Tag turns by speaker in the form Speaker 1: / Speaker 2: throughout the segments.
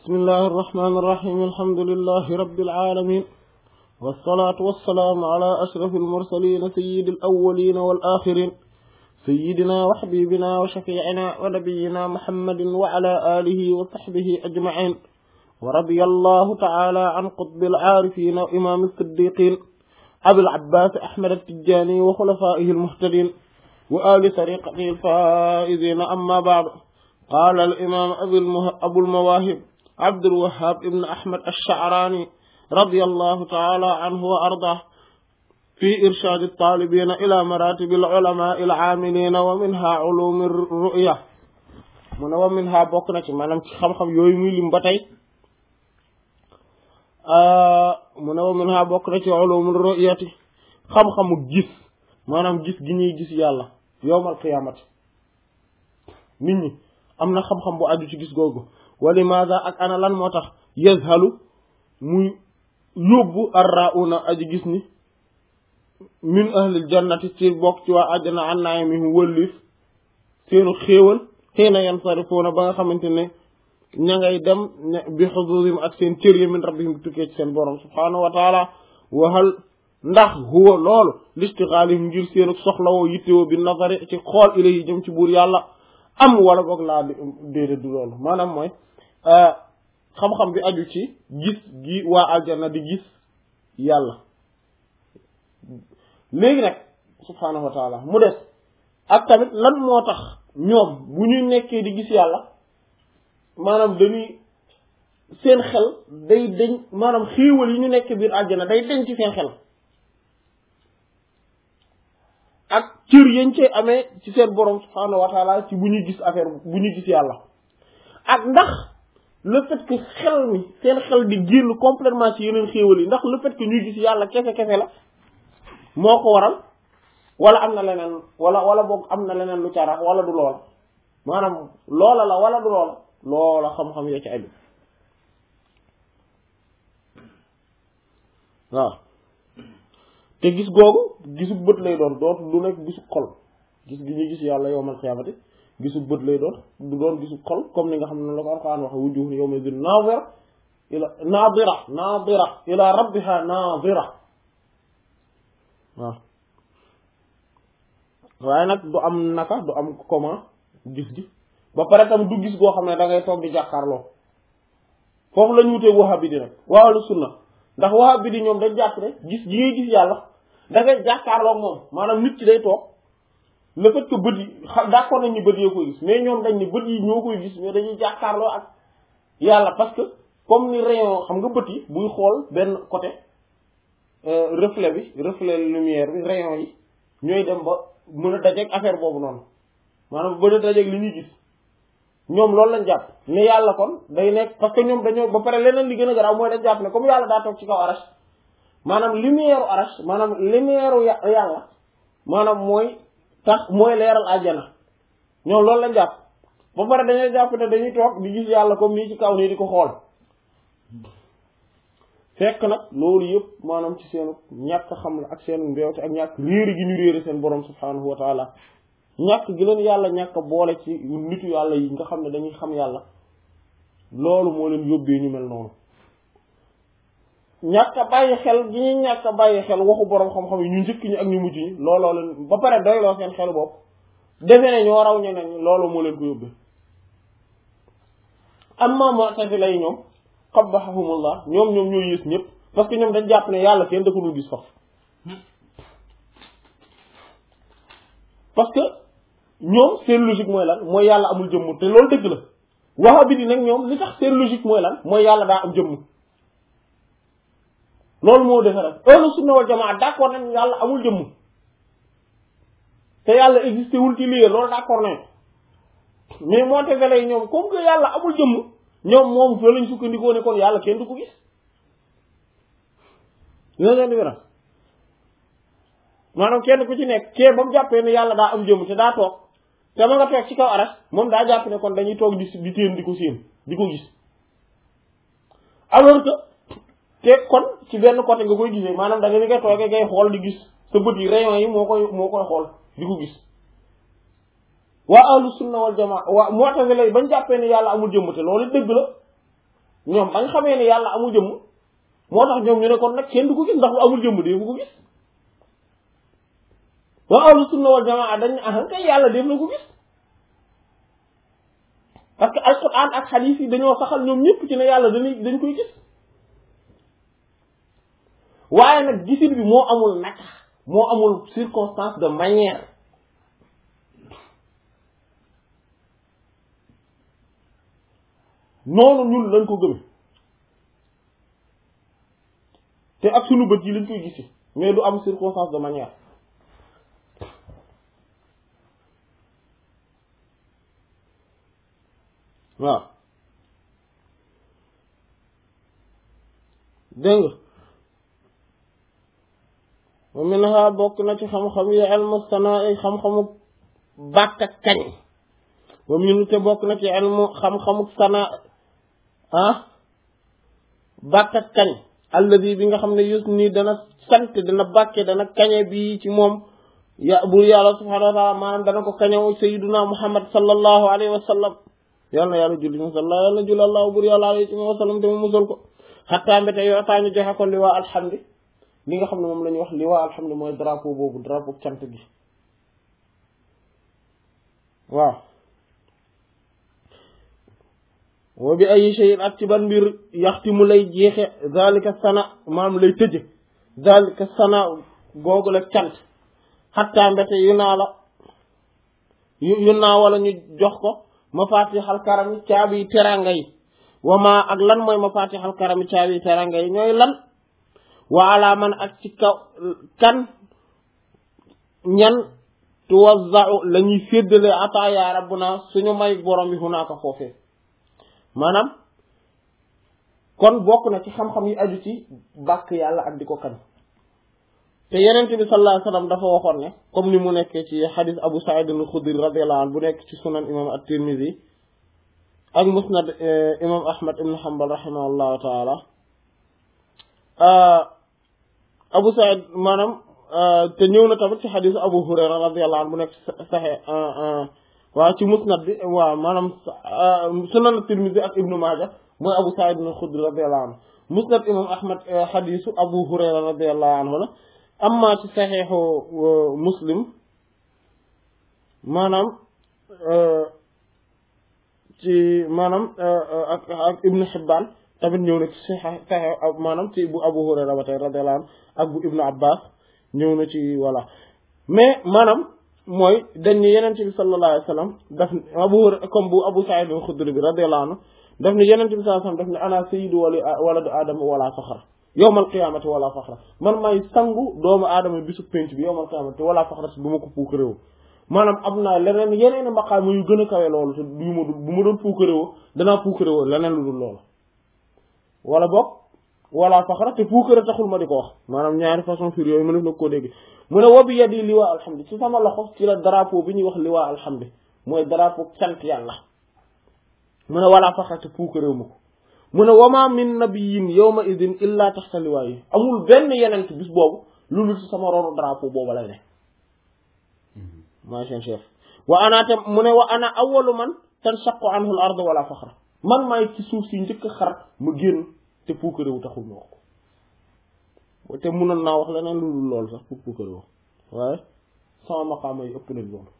Speaker 1: بسم الله الرحمن الرحيم الحمد لله رب العالمين والصلاة والسلام على أشرف المرسلين سيد الأولين والآخرين سيدنا وحبيبنا وشفيعنا ونبينا محمد وعلى آله وصحبه أجمعين ورضي الله تعالى عن قطب العارفين وإمام الصديقين أبي العباس أحمد التجاني وخلفائه المهتدين وآل طريقته الفائزين. أما بعد، قال الإمام أبو المواهب عبد الوهاب ابن أحمد الشعراني رضي الله تعالى عنه وأرضاه في إرشاد الطالبين إلى مراتب العلماء العاملين ومنها علوم الرؤية ومنها بوكنا مانام خم يوي muy lim batay ومنها بوكنا علوم الرؤية xam-xamu gis maanaam gis gi ñuy gis yàlla yowmal qiyaamati nit ñi am na xam-xam bu aju ci gis googu wali maada ak ana lan moo tax yazhalu muy yóbbu arrauna aji gis ni min ahlil jannati ci bokk ci waa àjjana an naimihim wëllif seenu xéewal xiina yansarifuuna ba nga xamante ne ña ngay dem bi xudurim ak seen cër yi min rabbihim tukkee ci seen borom subhaanahu wa taala waxal ndax huwa loolu listixaalihim ngir seenu soxlawoo yittewoo bi nazari ci xool ilayhi jëm ci buur yàlla am wala boog laa déedéet du loolu maanaam mooy xam-xam bi aju ci gis gi waa aljanna di gis yàlla léegi nag subhaanahu wa taala mu des ak tamit lan moo tax ñoom bu ñuy nekkee di gis yàlla maanaam dañuy seen xel day deñ maanaam xéewal yi ñu nekk biir aljanna day deñ ci seen xel ak cër yañ cee amee ci seen borom subhaanahu wa taala ci bu ñuy gis affaire bu ñuy gis yàlla ak ndax le fait que xel mi seen xel di génn complètement ci yeneen xéewal yi ndax le fait que ñuy gis yàlla kese la moo ko waral wala am na leneen wala boog am na leneen lu carax wala du loola maanaam loola la wala du loola xam-xam ya ci aju waaw te gis googu gisu bët lay doon dootu du nekk gisu xol gis gi ñuy gis yàlla yawmal qiyaamati gisu bët lay doon du doon gisu xol comme ni nga xam ne la ko Alxuraan waxe wujuhun yawma idhin naadira ila rabbiha naadira waaw waaye nag du am naka du am comment gis gi ba pare tam du gis goo xam ne da ngay toog di jàkkaarloo foofu la ñu wutee wahabi di nag waa ahlu sunna ndax wahabi di ñoom dañ jàpp ne gis gi ngay gis yàlla da ngay jàkkaarloo moom maanaam nit ki day toog le fait que bët yi d'accord nañ ni bët yoo koy gis mais ñoom dañ ni bët yi ñoo koy gis mais dañuy jàkkaarloo ak yàlla parce que comme ni rayon xam nga bët yi buy xool benn côté reflet lumière bi rayon yi ñooy dem ba mën a dajeeg affaire boobu noonu maanaam mën a dajeeg li ñuy gis ñoom loolu lañ jàpp ne yàlla kon day nekk parce que ñoom dañoo ba pare leneen li gën a garaaw mooy dañ jàpp ne comme yàlla daa toog ci kaw arash maanaam lumière u arash maanaam lumière u yàlla maanaam mooy tax mooy leeral àjjana ñoom loolu lañ jàpp ba pare dañoo jàpp ne dañuy toog di gis yàlla comme nii ci kaw nii di ko xool fekk nag loolu yëpp maanaam ci seen ñàkk xam la ak seen mbeewte ak ñàkk réeri gi ñu réeri seen borom subhaanahu wa taala ñàkk gi leen yàlla ñàkk boole ci nitu yàlla yi nga xam ne dañuy xam yàlla loolu moo leen yóbbee ñu mel noonu ñàkk a bàyyi xel gi ñuy ñàkk a bàyyi xel waxu borom xam-xam yi ñu njëkk ñi ak ñu mujj ñi looloo leen ba pare doyloo seen xel bopp defe ne ñoo raw ñeneen ñi loolu moo leen ko yóbbee amma mu'tazila yi ñoom qabbahahumullah ñoom ñoo yées ñëpp parce que ñoom dañ jàpp ne yàlla kenn da ko dul gis faf parce que ñoom seen logique mooy lan mooy yàlla amul jëmm te loolu dëgg la wahabi di nag ñoom li tax seen logique mooy lan mooy yàlla daa am jëmm loolu moo defe rek ahlu sunna wal jamaa d'accord nañ yàlla amul jëmm te yàlla existé wul ci lii loolu d'accord nañ mais moo tegale ñoom comme que yàlla amul jëmm ñoom moom fa lañ sukkandikoo ne kon yàlla kenn du ko gis dina leen di wéral maanaam kenn ku ci nekk kee ba mu jàppee ne yàlla daa am jëmm te daa toog te ma nga toog ci kaw aras moom daa jàpp ne kon dañuy toog di téen di ko séen di ko gis alors que te kon ci benn côté nga koy gisee maanaam da nga ni ngay toogee ngay xool di gis sa bët yi rayon yi moo koy xool di ko gis waa ahlu sunna wal jamaa waa mu'tazila bañ jàppee ne yàlla amul jëmm te loolu dëgg la ñoom ba nga xamee ne yàlla amul jëmm moo tax ñoom ñu ne kon nag kenn du ko gis ndax lu amul jëmm dee bu ko gis waa ahlu sunna wal jamaa dañ ne kay yàlla def na ko gis parce que alquran ak hadith yi dañoo saxal ñoom ñëpp ci ne yàlla dañ koy gis waaye nag gisin bi moo amul naka moo amul circonstance de manière noonu ñun lañ ko gëme te ak sunu bët yi lañ koy gisi mais du am circonstance de manière waaw dégg nga wa minha bokk na ci xam-xam yi ilmu sanaa xam-xamu bàkk ak kañ wa minu te bokk na ci ilmu xam-xamu sanaa bàkk ak kañ alladi bi nga xam ne yus nii dana sant dana bàkke dana kañe bi ci moom bur yàlla subhanahu wa taala maanaam dana ko kañew sayyiduna muhammad sallallahu alayhi wa sallam yàlla na yàlla julli musalla yàlla julli allah bur yàlla alayhi wa sallam te mu musal ko xattaa mbéte yoo taa ñu joxe ko li waa alhamdi li nga xam ne moom la ñuy wax li waa alhamdi mooy drapeau boobu drapeau cant gi waaw wa bi ay shay'in ak ci ban mbir yaxti mu lay jeexe zalika sana maam lay tëje zalika sana googu la cant xattaa mbéte yu naa wala ñu jox ko mafatihal karami caabi teranga yi wama ak lan mooy mafatihal karami caabi teranga yi ñooy lan wa ala man ak ci kaw kan ñan tuwazza'u la ñuy séddale ataaya rabbuna suñu may borom bi hunaaka foofee maanaam kon bokk na ci xam-xam yi aju ci bàkk yàlla ak di ko kan te yenent bi sallallahu alayhi wasallam dafa waxoon ne comme ni mu nekkee ci xadis Abu Sa'id al-Khudri radiyallahu anhu bu nekk ci sunan imam at-Tirmidhi ak musnad imam Ahmad ibn Hanbal rahimahullahu taala Abu Sa'id maanaam te ñëw na tamit ci xadisu Abu Hurayra radiyallahu anhu bu nekk saxe waaw ci musnad bi waaw maanaam sunan at-Tirmidhi ak Ibn Majah mooy Abu Sa'id al-Khudri radiyallahu anhu musnad imam Ahmad xadisu Abu Hurayra radiyallahu anhu la amma ci saxiixu Muslim maanaam ci maanaam ak Ibn Hibban tamit ñëw na ci saxiix maanaam ci bu Abu Hurayra ba tey radiyallahu anhu ak bu Ibn Abbas ñëw na ci voilà mais maanaam mooy dañ ne Yonent bi sallallahu alayhi wa sallam daf Abu Hurayra comme bu Abu Sa'id al-Khudri bi radiyallahu anhu daf ne Yonent bi sallallahu alayhi wa sallam daf ne ana sayyidu waladu aadama wala faxra yowmal qiyaamati wala faxra man may sangu doomu aadama bisu penc bi yowmal qiyaamati wala faxra si du ma ko puukaréewu maanaam am naa leneen yeneen maqaama yu gën a kawe loolu te bu ma doon puukaréewoo danaa puukaréewoo leneen lu dul loolu wala boog wala faxra te puukare taxul ma di ko wax maanaam ñaari façon fir yooyu ma def na koo dégg mu ne wobi yadi liwaa alhamdi ci sama loxo ci la drapeau bi ñuy wax liwaa alhamdi mooy drapeau sant yàlla mu ne wala faxra te puukaréew ma ko mu ne wama min nabiyyin yawma idin illa taxta liwaayi amul benn yenent bis boobu loolu ci sama ronu drapeau boobu lay ne maa seen chef wa ana tam mu ne wa ana awwalu man tanshaqqu anhu al ard wala faxra man maay ci suuf si njëkk xar ma génn te puukaréewu taxul ma wax ko te munoon naa wax leneen lu dul loolu sax pour puukaréewu waaye sama maqaama yi ëpp nañ loolu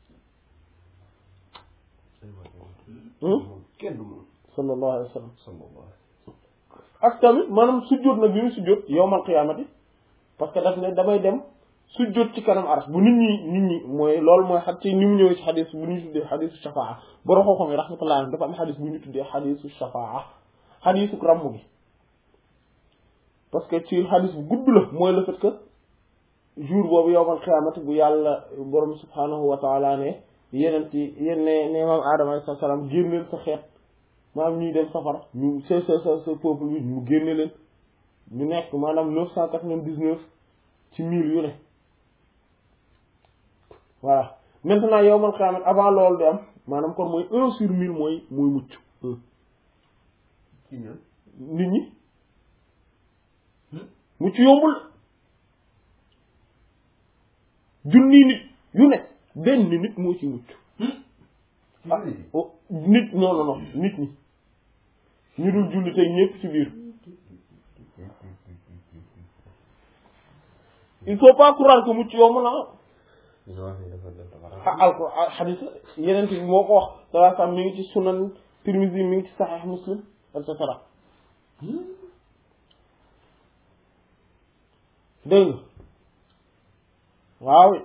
Speaker 2: kenn du moom
Speaker 1: sallallahu alayhi wa sallam ak tamit maanaam sujjóot nag bi mu sujjóot yawmal qiyaamati parce que daf ne damay dem sujjóot ci kanam aras bu nit ñi mooy loolu mooy xat ci ni mu ñëwee ci xadis bu ñu tuddee xadisu shafaa borom xam-xam yi rahmatullah dafa am xadis bu ñu tuddee xadisu shafaa xadisu ramm gi parce que ci xadis bu gudd la mooy le fait que jour boobu yawmal qiyaamati bu yàlla borom subhanahu wa taala ne yeneen ci ne maam Adama alayhi salaam génneel sa xeet maanaam ñuy dem safara ñu sa peuple bi ñu génne leen ñu nekk maanaam 999 ci 1000 yu ne voilà maintenant yawmal qiyaamah avant loolu di am maanaam kon mooy 1 sur 1000 mooy mucc nit ñi mucc yombul junni nit yu ne benn nit moo ci mucc nit non nit ñi ñu dul julli tey ñëpp ci biir il faut pas croire que mucc yomb na alquran hadith yeneen bi moo ko wax sallallahu alayhi wasallam mi ngi ci sunan Tirmidhi mi ngi ci Sahih Muslim et cetera dégg nga waaw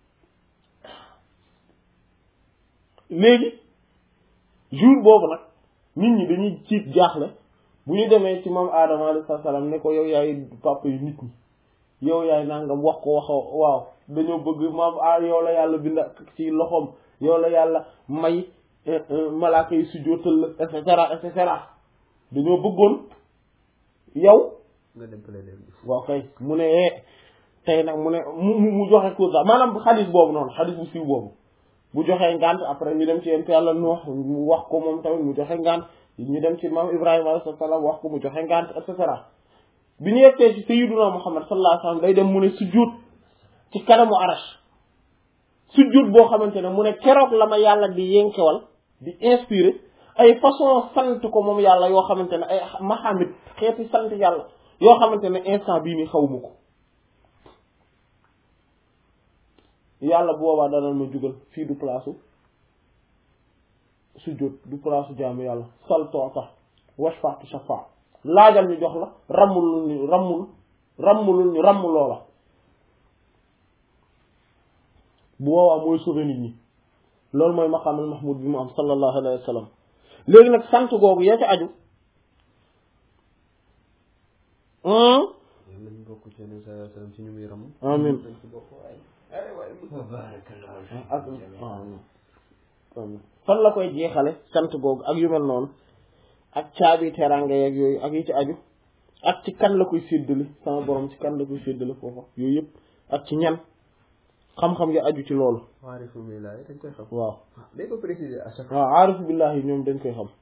Speaker 1: léegi jour boobu nag nit ñi dañuy ciit jaaxle bu ñu demee ci moom Adama alayhi salaam ne ko yow yaay papa yu nit ñi yow yaay nangam wax ko waxoo waaw dañoo bëgg maam yow la yàlla bind ci loxoom yow la yàlla may malaaka yi sujjóotal la et cetera dañoo bëggoon yow
Speaker 2: nga dem plaider
Speaker 1: waaw kay mu ne tey nag mu ne mu joxe cause maanaam xadis boobu noonu xadis bu siiw boobu bu joxee ngant après ñu dem ci yent yàlla Nuux mu wax ko moom tamit mu joxe ngant ñu dem ci maam Ibrahima alayhi salaam wax ko mu joxe ngant et cetera bi ñu yeggee ci sayyiduna Muhammad sallallahu alayhi wasallam day dem mu ne sujjóot ci kanamu arash sujjóot boo xamante ne mu ne keroog la ma yàlla di yenkewal di inspiré ay façon sant ko moom yàlla yoo xamante ne ay mahamid xeeti sant yàlla yoo xamante ne instant bii nii xawma ko yàlla boobaa danal ma jugal fii du place sujjóot du place jaamu yàlla sal toota washfatu shafa laajal ñu jox la rammul ñu ramm loola bu boobaa mooy sauver nit ñi loolu mooy maqaamal mahmud bi mu am sallallahu alayhi wa sallam léegi nag sant googu yaa ca aju
Speaker 2: nañ bokk ci yeneen saa sallam ci ñu muy ram
Speaker 1: amin fan la koy jeexale sant googu ak yu mel noonu ak caabi teraanga yeeg yooyu ak yi ci aju ak ci kan la koy séddale sama borom ci kan la koy séddale foofa yooyu yëpp ak ci ñan xam-xam nga aju ci loolu
Speaker 2: aarifu billahi dañ koy xam
Speaker 1: waaw
Speaker 2: dañ ko préciser à chaque
Speaker 1: waaw aarifu billahi ñoom dañ koy xam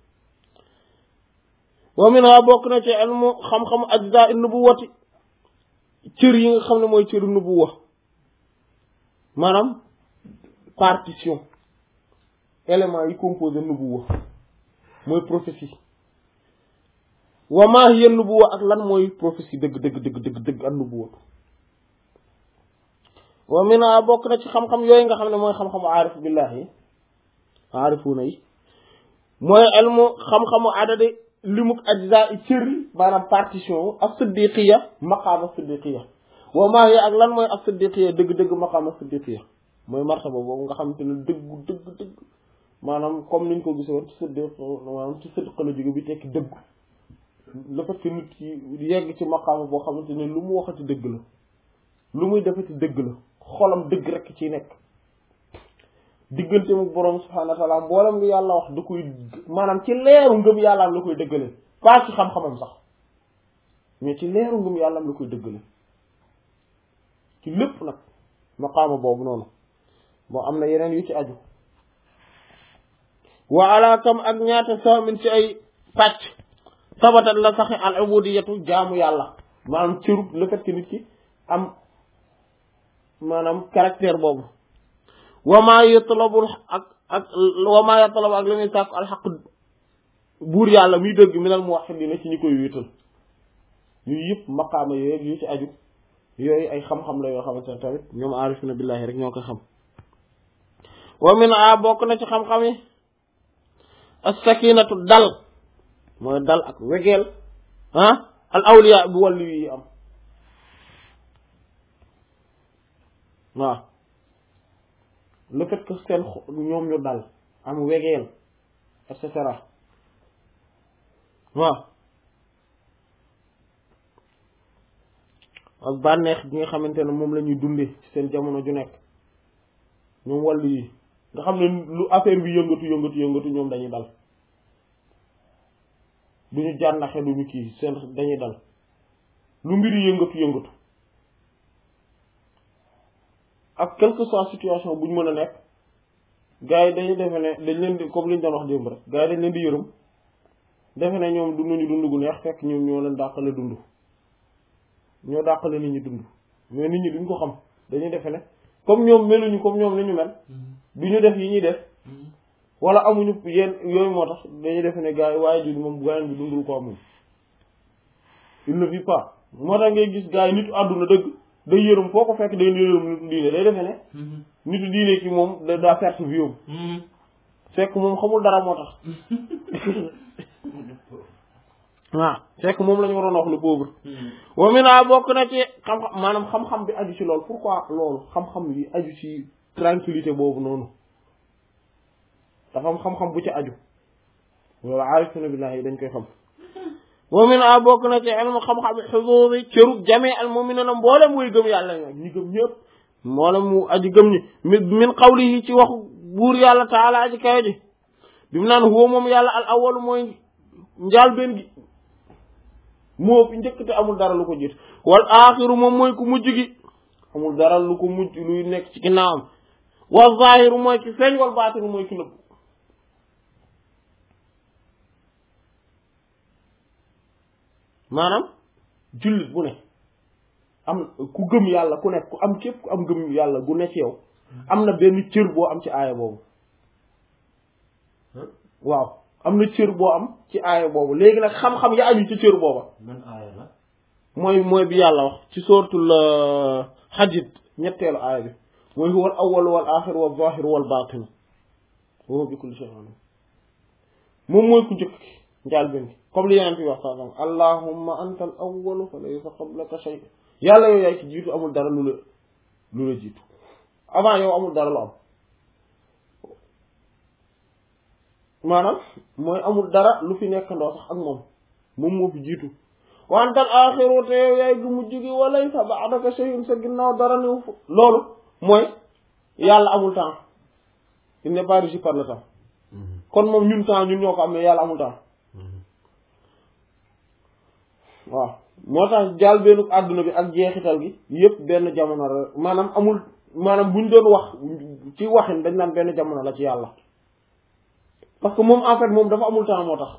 Speaker 1: wa min ha bokk na ci ilmu xam-xamu ajza nubuwati cër yi nga xam ne mooy cëru nubuwa maanaam partition éléments yi composé nubuwa mooy prophétie wa maa hiya nubuwa ak lan mooy prophétie dëgg ak nubuwa wa mina bokk na ci xam-xam yooyu nga xam ne mooy xam-xamu aarif billahi aarifuuna yi mooy ilmu xam-xamu adadi limuk ajza i cër maanaam partition ak siddiqiya maqaama siddiqiya wa maa hiya ak lan mooy ak siddiqiya dëgg maqaama siddiqiya mooy martaba boobu nga xamante ne dëgg maanaam comme niñ ko gisoon ci siddiq maanaam ci siddiq la jóge bi tekki dëgg le fait que nit ki yegg ci maqaama boo xamante ne lu mu waxati dëgg la lu muy defati dëgg la xolam dëgg rek ci nekk diggante mu borom subhaanahu wa ta'ala mboolem lu yàlla wax da koy maanaam ci leeru ngëm yàllaam la koy dëggale pas ci xam-xamam sax mais ci leeru ngëm yàllaam la koy dëggale ci lépp nag maqaama boobu noonu moo am na yeneen yu ci aju wa ala kam ak ñaata saamin ci ay pàcc sabatat la saxi al ubudiyatu jaamu yàlla maanaam cëru le fait que nit ki am maanaam caractère boobu wamaa yatlabu ak wamaa yatlabu ak la ñuy sàkku alxaq buur yàlla muy dëgg minal muwahhidina ci ñi koy wéetal yooyu yëpp maqaama yooyu yu ci aju yooyu ay xam-xam la yoo xamante ne tamit ñoom aarifina billahi rek ñoo koy xam wa min a bokk na ci xam-xam yi as-sakinatu dal mooy dal ak wegeel al awliya bu wàllu yi am waaw le fait que seen ñoom ñu dal am wegeel et cetera waaw ak bànneex bi nga xamante ne moom la ñuy dundee ci seen jamono ju nekk ñoom wàllu yi nga xam ne lu affaire bi yëngatu ñoom dañuy dal duñu jànnaxe duñu kii seen dañuy dal lu mbiri yëngatu ak quelque soit situation bu ñu mën a nekk gars yi dañuy defe ne dañ leen di comme li ñu doon wax démb rek gars yi dañ leen di yërëm defe ne ñoom dunduñu dund gu neex fekk ñoom ñoo leen dàqale dund ñoo dàqale nit ñi dund mais nit ñi duñ ko xam dañuy defe ne comme ñoom meluñu comme ñoom ni ñu mel du ñu def yi ñuy def wala amuñu yenn yooyu moo tax dañuy defe ne gars yi waaye ji moom gaañ bi dundul ko amul il ne vit pas moo tax ngay gis gars yi nitu àdduna dëgg day yërëm foo ko fekk day yërëm nitu diine day defe ne nitu diine ki moom daa perte vie fekk moom xamul dara moo tax waaw fekk moom la ñu waroon wax le pauvre wa mina bokk na ci xam-xam maanaam xam-xam bi aju ci loolu pourquoi loolu xam-xam yi aju ci tranquillité boobu noonu dafa am xam-xam bu ci aju loolu aarifuna billahi dañ koy xam wa mina bokk na ci ilmu xam-xam xuduudi cërub jamee al mu'minina mboolem muy gëm yàlla ñi gëm ñëpp mboolem mu aji gëm ñi min qawlihi ci waxu buur yàlla taala aji kawe ji bi mu naan huwa moom yàlla al awwalu mooy njaal benn gi moo fi njëkk te amul dara lu ko jiit wal aaxiru moom mooy ku mujj gi amul dara lu ko mujj luy nekk ci ginnaawam wal zaahiru mooy ki feeñ wal baatinu mooy ki nëbb maanaam jullit bu ne am ku gëm yàlla ku nekk ku am képp ku am gëm yàlla gu ne ci yow am na benn cër boo am ci aaya boobu waaw am na cër boo am ci aaya boobu léegi nag xam-xam ya aju ci cër booba
Speaker 2: man aaya la
Speaker 1: mooy bi yàlla wax ci suratul Hadid ñetteelu aaya bi mooy huwal awwal wal aaxir wal zaahir wal baatin wa huwa bi kulli shay'in alim moom mooy ku njëkk njaal benn comme li yeneen fi wax saa allahumma anta al awwalu fa laysa qablaka shay yàlla yow yaay ki jiitu amul dara lu la jiitu avant yow amul dara lu am maanaam mooy amul dara lu fi nekk ndoo sax ak moom moo fi jiitu wa anta al aaxiru te yow yaay gu mujj gi wa laysa ba'daka shay'un sa ginnaaw dara ni loolu mooy yàlla amul temps il n'est pas régi par le temps kon moom ñun temps ñun ñoo ko am mais yàlla amul temps waaw moo tax jaal benn àdduna bi ak jeexital gi yëpp benn jamono la maanaam amul maanaam buñ doon wax ci waxin dañ naan benn jamono la ci yàlla parce que moom en fait moom dafa amul temps moo tax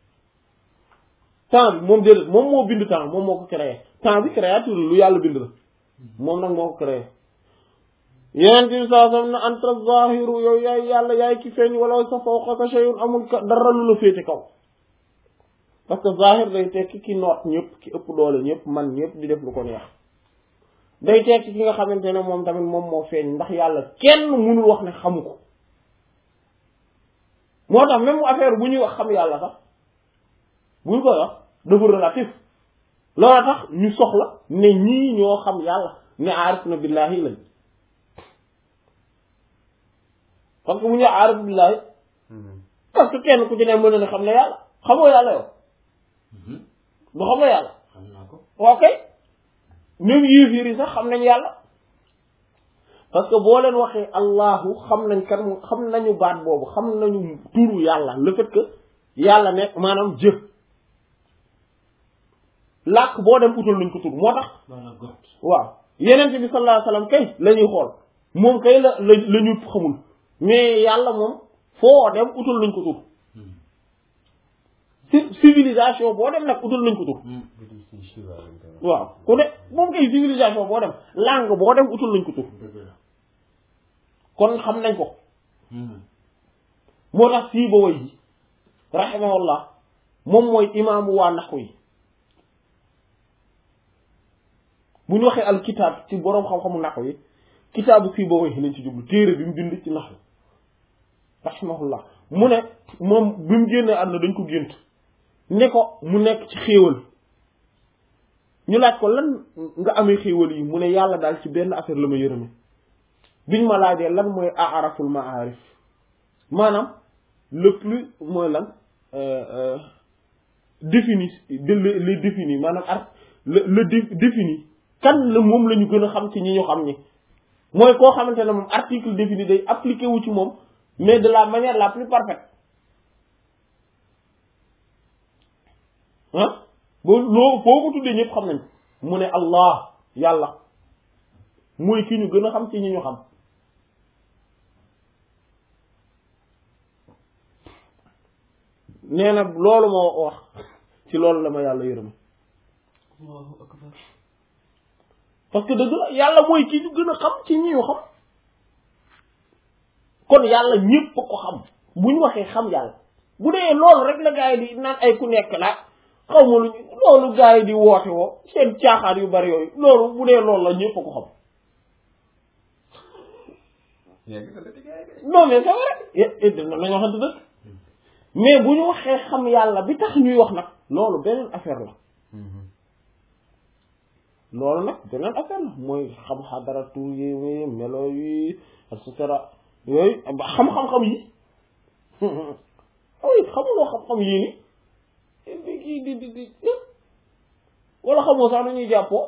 Speaker 1: temps bi moom déedéet moom moo bind temps moom moo ko créé temps bi créature lu yàlla bind la moom nag moo ko créé yeneen bi saa sam na anta zahiru yow yaay yàlla yaay ki feeñ wala sa fawqaka shay'un amul dara lu la féete kaw parce que zahir day tekki ki noot ñëpp ki ëpp doole ñëpp man ñëpp di def lu ko neex day tekki ki nga xamante ne moom tamit moom moo feeñ ndax yàlla kenn mënul wax ne xamu ko moo tax même affaire bu ñuy wax xam yàlla sax bu ñu koy wax dafa relatif loola tax ñu soxla ne ñii ñoo xam yàlla ne aarif na billahi lañ parce que bu ñu aarif billahi parce que kenn ku ci ne mën na ne xam ne yàlla xamoo yàlla yow du xam nga yàlla
Speaker 2: xam naa ko
Speaker 1: ok même yéeféer yi sax xam nañ yàlla parce que boo leen waxee allahu xam nañ kan xam nañu baat boobu xam nañu turu yàlla le fait que yàlla nekk maanaam jëf làkk boo dem utal nañ ko tur moo tax waaw yeneen bi sallallahu alayhi wasallam kay la ñuy xool moom kay la ñu xamul mais yàlla moom foo dem utal nañ ko tur civilisation boo dem nag utal nañ ko tur waaw ku ne moom kay civilisation boo dem langue boo dem utal nañ ko tur kon xam nañ ko moo tax fii ba way yi rahimahullah moom mooy imaamu waa naxu yi bu ñu waxee al kitaab ci boroom xam-xamu naxu yi kitaabu fii ba way lañ ci jublu téere bi mu bind ci naxu rahimahullah mu ne moom bi mu génnee àdduna dañ ko gént ne ko mu nekk ci xéewal ñu laaj ko lan nga amee xéewal yi mu ne yàlla daal ci benn affaire la ma yërëme biñ ma laajee lan mooy aaraful maarif maanaam le plus mooy lan défini les défini maanaam le défini kan la moom la ñu gën a xam ci ñi ñu xam ñi mooy koo xamante ne moom article défini day appliqué wu ci moom mais de la manière la plus parfaite ah loo foo ko tuddee ñëpp xam nañ mu ne allah yàlla mooy ki ñu gën a xam ci ñi ñu xam nee na loolu moo wax ci loolu la ma yàlla yërëm
Speaker 2: Allahu akbar
Speaker 1: parce que dëgg la yàlla mooy ki ñu gën a xam ci ñi ñu xam kon yàlla ñépp a ko xam bu ñu waxee xam yàlla bu dee loolu rek la gars yi di naan ay ku nekk la xaw ma lu loolu gars yi di woote woo seen caaxaan yu bari yooyu loolu bu dee loolu la ñëpp a ko xam non mais c'est vrai nañu waxante dëgg mais bu ñu waxee xam yàlla bi tax ñuy wax nag loolu beneen affaire la loolu nag beneen affaire la mooy xam xadaratu yi melo yi et cetera yooyu xam-xam-xam yi ay xamuloo xam-xam yii ni kii di wala xamoo sax nañuy jàppoo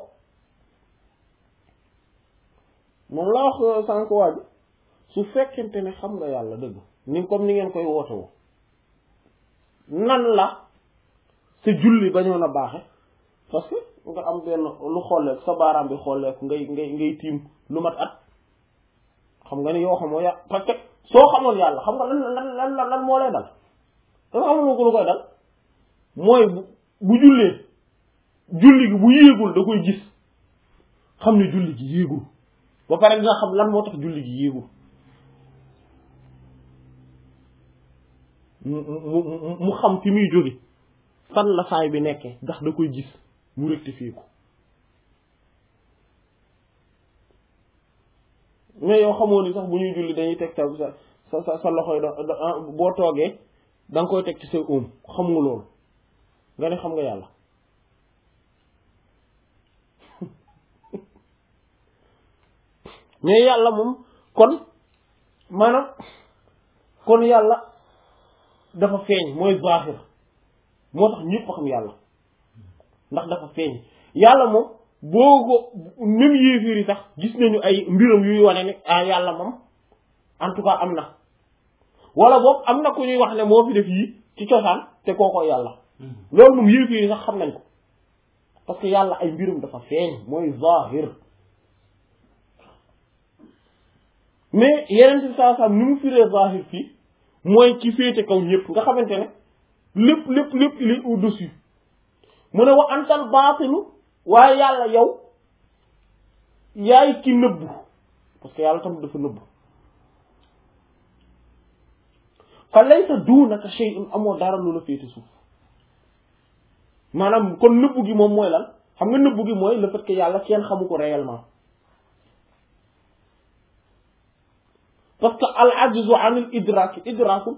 Speaker 1: moom laa wax sànq waa ji su fekkente ne xam nga yàlla dëgg ni comme ni ngeen koy woote woo nan la sa julli bañoon a baaxe parce que nga am benn lu xolleeku sa baaraam bi xolleeku ngay tiim lu mat at xam nga ni yoo xamoo yàlla parce que soo xamoon yàlla xam nga lan moo lay dal danga xamul ko lu koy dal mooy bu jullee julli gi bu yéegul da koy gis xam ne julli gi yéegul ba pare dina xam lan moo tax julli gi yéegul mu xam fi muy jóge fan la faay bi nekkee ndax da koy gis mu rectifier ko mais yow xamoo ni sax bu ñuy julli dañuy teg sa loxoy boo toogee da nga koy teg ci say óom xam nga loolu nga ne xam nga yàlla mais yàlla moom kon maanaam kon yàlla dafa feeñ mooy zahir moo tax ñëpp xam yàlla ndax dafa feeñ yàlla moom boo ko même yéeféer yi sax gis nañu ay mbiram yuy wane ne ah yàlla moom en tout cas am na wala boog am na ku ñuy wax ne moo fi def yii ci cosaan te kooko yàlla loolu moom yéeféer yi sax xam nañ ko parce que yàlla ay mbiram dafa feeñ mooy zahir mais yeneen ci saa ni mu firee zahir fii mooy ci féete kaw ñëpp nga xamante ne lépp il est au-dessus mu ne wa antal baatinu waaye yàlla yow yaay ki nëbbu parce que yàlla tamit dafa nëbbu fa laysa duunaka shay'un amoo dara lu la féete suuf maanaam kon nëbbu gi moom mooy lan xam nga nëbbu gi mooy le fait que yàlla kenn xamu ko réellement parce que al ajzu anil idraku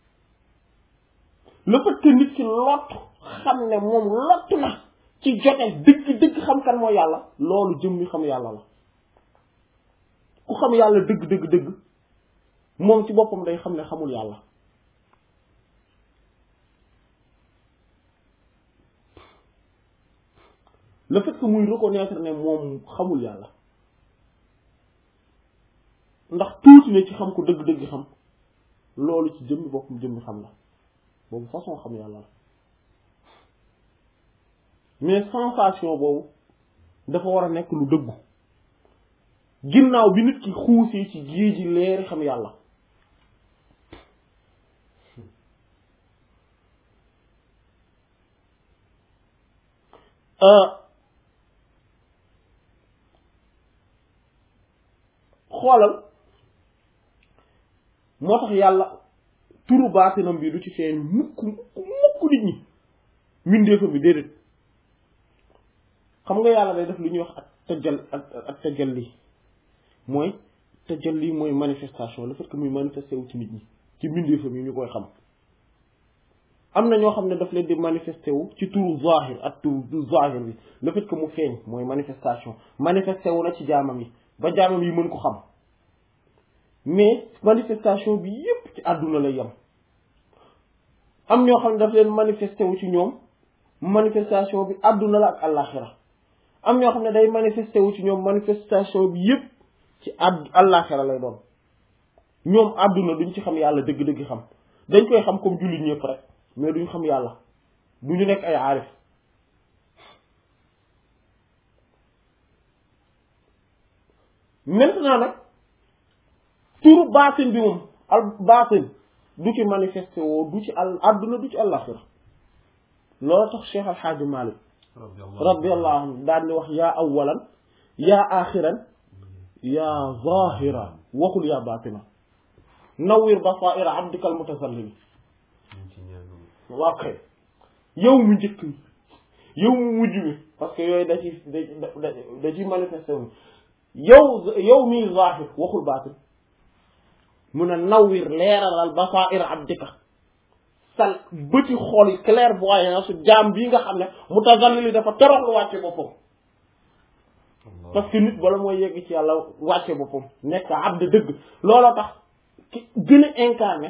Speaker 1: le fait que nit ki lott xam ne moom lott na ci jote dëgg xam kan mooy yàlla loolu jëmmi xam yàlla la ku xam yàlla dëgg moom ci boppam day xam ne xamul yàlla le fait que muy reconnaître ne moom xamul yàlla ndax tuuti ne ci xam ko dëgg xam loolu ci jëmmi boppam jëmmi xam la boobu façon xam yàlla la mais sensation boobu dafa war a nekk lu dëggu ginnaaw bi nit ki xuusee ci géej ji leeri xam yàlla xoolal moo tax yàlla turu baatinam bi du ci feeñ mukk nit ñi mindeefam bi déedéet xam nga yàlla day def lu ñuy wax ak tajalli mooy tajalli mooy manifestation le fait que muy manifesté wu ci nit ñi ci mindeefam yi ñu koy xam am na ñoo xam ne daf leen di manifesté wu ci turu zahir ak turu zahir bi le fait que mu feeñ mooy manifestation manifesté wu na ci jaamam yi ba jaamam yi mën ko xam mais manifestation bi yépp ci àdduna lay yam am ñoo xam ne daf leen manifesté wu ci ñoom manifestation bi àdduna la ak àllaaxira am ñoo xam ne day manifesté wu ci ñoom manifestation bi yépp ci àllaaxira lay doon ñoom àdduna duñ ci xam yàlla dëgg xam dañ koy xam comme jullit ñëpp rek mais duñ xam yàlla duñu nekk ay aarif maintenant nag turu baatin bi moom al baatin du ci manifesté woo du ci àdduna du ci àllaaxira loolu tax Cheikh Al Hadj Malick radiyallahu anhu daal di wax yaa awalan yaa axiran yaa zahira waxul yaa baatina nawwir basaa'ira abdikal mutazallil waaw kay yow mu njëkk mi yow mu mujj mi parce que yooyu da ci manifesté wu yow mi zahir waxul baatin mun a nawwir leeralal basaa'ira abdika sal bëti xool yi clairvoyance jaam bii nga xam ne mutazallil dafa toroxlu wàcce boppam parce que nit bala mooy yegg ci yàlla wàcce boppam nekk abd dëgg looloo tax ki gën a incarné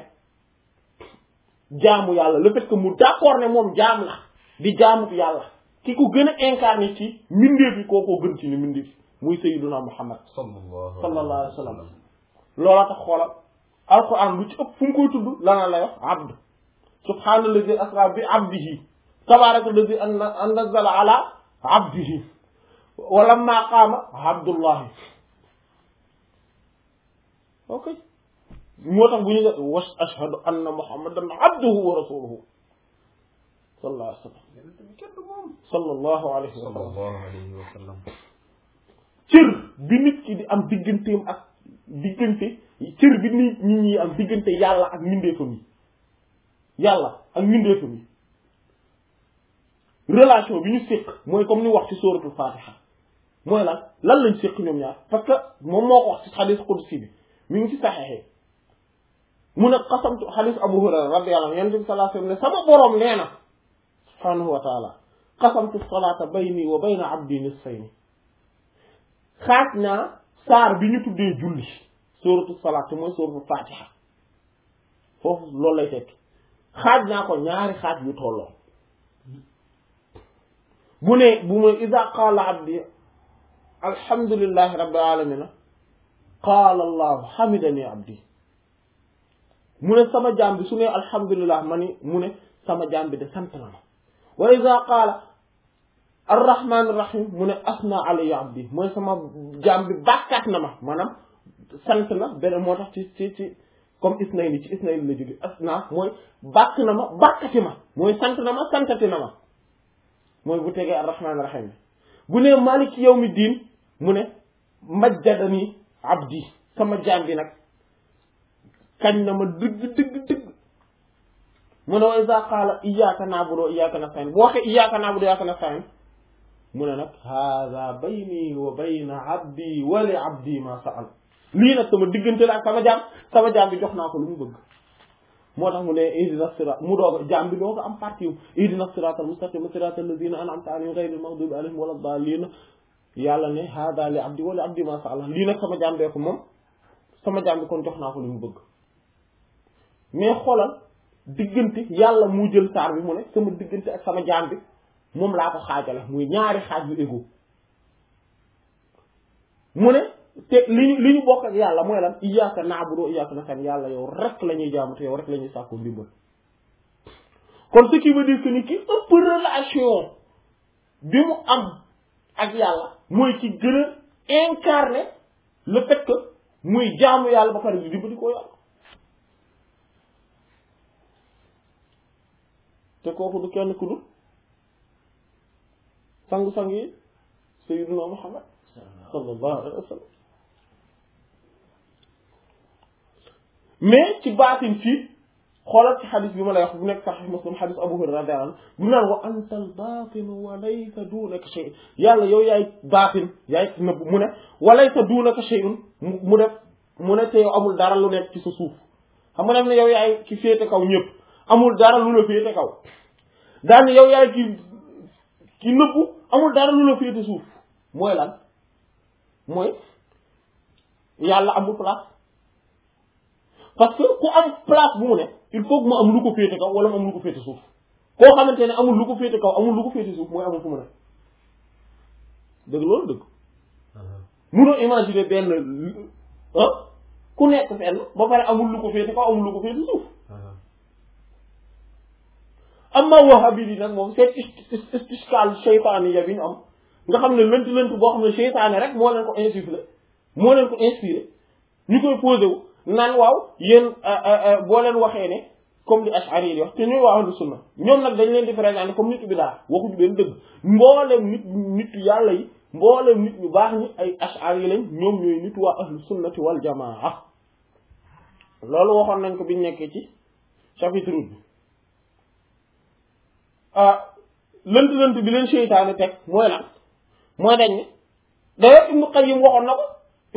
Speaker 1: jaamu yàlla le fait que mu d'accord ne moom jaam la di jaamu yàlla ki ko gën a incarné ci mbindeef yi kookoo gën ci ni mbindeef muy sayyiduna Muhammad sallallahu alayhi wa sallam looloo tax xoolal alquran lu ci ëpp fu mu koy tudd lana lay wax abd subhaanallazi asra bi abdihi tabaaraka allazi anzala ala abdihi wa lamma qaama abdullahi ok moo tax bu ñu def wa ashhadu anna muhammadan abduhu wa rasuluhu sallallahu alayhi wa sallam sallallahu alayhi wa sallam cër bi nit ki di am digganteem ak diggante cër bi nit ñi am diggante yàlla ak mbindeefam yi yàlla ak mbindeefam yi relation bi ñu séq mooy comme ni wax ci suratul fatiha mooy lan lañ séq ñoom ñaar parce que moom moo ko wax ci xadis qudsi bi mi ngi ci saxeexee mu ne qasamtu xadis abu hurayra radiyallahu anhu yonent bi sallallahu alayhi wasallam ne sama boroom nee na subhanahu wa taala qasamtu salata bayni wa bayna abdi nisfayni xaaj naa saar bi ñu tuddee julli suratul salaat mooy suratul fatiha foofu loolu lay tekki xaaj naa ko ñaari xaaj yu tolloo bu ne bu ma iza qaala abdi alhamdulillahi rabbil alamin qaala allahu hamidani abdi mu ne sama jaam bi su ne alhamdulillah ma ni mu ne sama jaam bi de sant na ma wa iza qaala arrahman rahim mu ne asna alayya abdi mooy sama jaam bi bàkkaat na ma maanaam sant na beneen moo tax ci comme isnayni ci isnayni la jóge asna mooy bàkk na ma bàkkati ma mooy sant na ma santati na ma mooy bu tegee arrahman rahim bu ne maliki yawmi diin mu ne majjadani abdi sama jaam bi nag kañ na ma dëgg mu ne wa iza qaala iyyaka na'budu wa iyyaka nasta'in bu waxee iyyaka na'budu wa iyyaka nasta'in mu ne nag hadha bayni wa bayna abdi wa li abdi ma sa'al lii nag sama diggante la ak sama jaam bi jox naa ko lu mu bëgg moo tax mu ne ihdina sirat mu doog jaam bi doo ko am parti ihdina siratal mustaqim siratal ladina an'amta alayhim ghayril maghdubi alayhim wala dallin yàlla ne hada li abdi wa li abdi ma sa'ala lii nag sama jaam bee ko moom sama jaam bi kon jox naa ko lu mu bëgg mais xoolal diggante yàlla mu jël saar bi mu ne sama diggante ak sama jaam bi moom laa ko xaajale muy ñaari xaaj yu égaux mu ne te li ñu bokk ak yàlla mooy lan iyyaka na'budu wa iyyaka nasta'in yàlla yow rek la ñuy jaamu te yow rek la ñuy sàkku ndimbal kon ce qui veut dire que ni ki ëpp relation bi mu am ak yàlla mooy ci gën a incarner le fait que muy jaamu yàlla ba pare di dimbali ko yàlla te kooku du kenn ku dul sangu-sang yi sayyiduna Muhammad sallallahu alayhi wa sallam mais ci baatin fii xoolal ci xadis bi ma lay wax bu nekk Sahih Muslim xadis Abu Hurayra radiyallahu anhu bu naan wa anta al-baatin wa laysa duunaka shay yàlla yow yaay baatin yaay nëbb mu ne wa laysa duunaka shay'un mu ne te yow amul dara lu nekk ci sa suuf xam nga def ne yow yaay ki féete kaw ñëpp amul dara lu la féete kaw daal yow yaay ki nëbbu amul dara lu la féete suuf mooy lan mooy yàlla amul place parce que ku am place bu mu ne il faut que mu am lu ko féete kaw wala mu am lu ko féete suuf koo xamante ne amul lu ko féete kaw amul lu ko féete suuf mooy amul fu mu ne dëgg loolu dëgg munoo imaginer benn ku nekk fenn ba pare amul lu ko féete kaw amul lu ko féete suuf amma wahabi yi nag moom c'est istishkal shaytaani ya bi ñu am nga xam ne lënt boo xam ne shaytaani rek moo leen ko insufflé moo leen ko inspiré ñu koy posé wu naan waaw yéen boo leen waxee ne comme li ash'ari yi wax te ñooy waa ahlu sunna ñoom nag dañ leen di présenté comme nit bi daal waxuñu leen dëgg mbooleem nit yàlla yi mbooleem nit ñu baax ñi ay ash'ari yi lañ ñoom ñooy nit waa ahlu sunnati wal jamaa loolu waxoon nañ ko biñ nekkee ci chapitre bi lënt bi leen seytaane teg mooy lan mooy dañ ne d'ailleurs Ibnu Qayyim waxoon na ko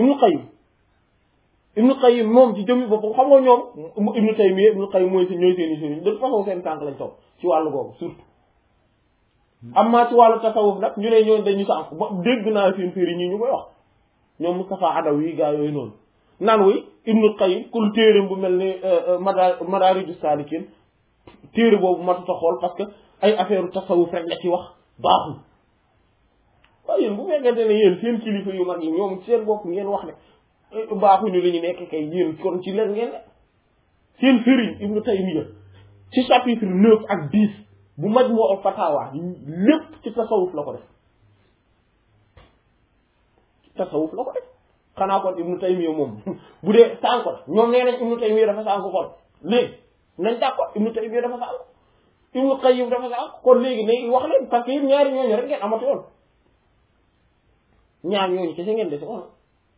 Speaker 1: Ibnu Qayyim moom ci jëmmi boppam xam nga ñoom Ibnu Taymiyya Ibnu Qayyim mooy ñooy seeni sëriñ de toute façon seen tànk lañ topp ci wàllu googu surtout amma ci wàllu tasawuf nag ñu ne ñooñu dañu sànk ba dégg naa seen sëriñ ñi ñu koy wax ñoom Mustafa Adawi gaa yooyu noonu naan wuy Ibnu Qayyim kul téereem bu mel ni Madaariju Saalikiin téere boobu matuta xool parce que ay affaire tasawuf rek la ci wax baaxul waaye yéen bu fekkente ne yéen seen kilifa yu mag yi ñoom seen bopp ngeen wax ne baaxuñu li ñu nekk kay yéen kon ci leen ngeen ne seen sëriñ Ibnu Taymiyya ci chapitre 9 ak 10 bu Majmu' Fatawa lépp ci tasawuf la ko def ci tasawuf la ko def xanaa kon Ibnu Taymiyya moom bu dee sànko la ñoom nee nañ Ibnu Taymiyya dafa sànko kon léegi nañ d'accord Ibnu Taymiyya dafa sànko Ibnu Qayyim dafa sànko kon léegi ne wax leen parce que yéen ñaari ñooñu rek ngeen amati woon ñaar ñooñu kese ngeen dese woon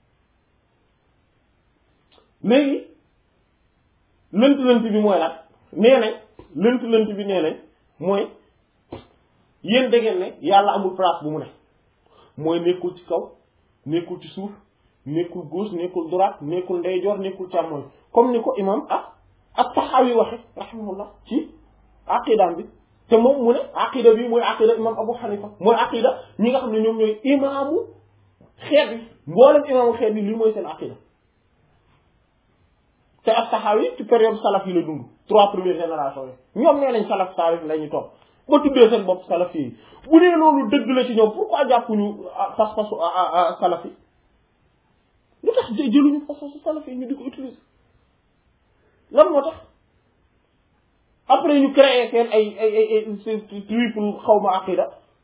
Speaker 1: léegi lënt bi mooy lan nee nañ lënt bi nee nañ mooy yéen dégg ngeen ne yàlla amul place bu mu ne mooy nekkul ci kaw nekkul ci suuf nekkul gauche nekkul droite nekkul ndeyjoor nekkul càmmoñ comme ni ko imam at-Tahawi waxe rahimahullah ci aqidaam bi te moom mu ne aqida bi mooy aqida imam Abu Hanifa mooy aqida ñi nga xam ne ñoom ñooy imaamu xeet bi mboolem imaamu xeet bi lii mooy seen aqida te at-Tahawi ci période salaf yi la dund 3 premières générations yi ñoom nee nañ salaf salaf la ñu topp ba tuddee seen bopp salaf yi bu dee loolu dëgg la ci ñoom pourquoi jàppuñu pas-pasu salaf yi lu tax jëluñu pas-pasu salaf yi ñu di ko utiliser lan moo tax après ñu créé seen ay triple xawma aqida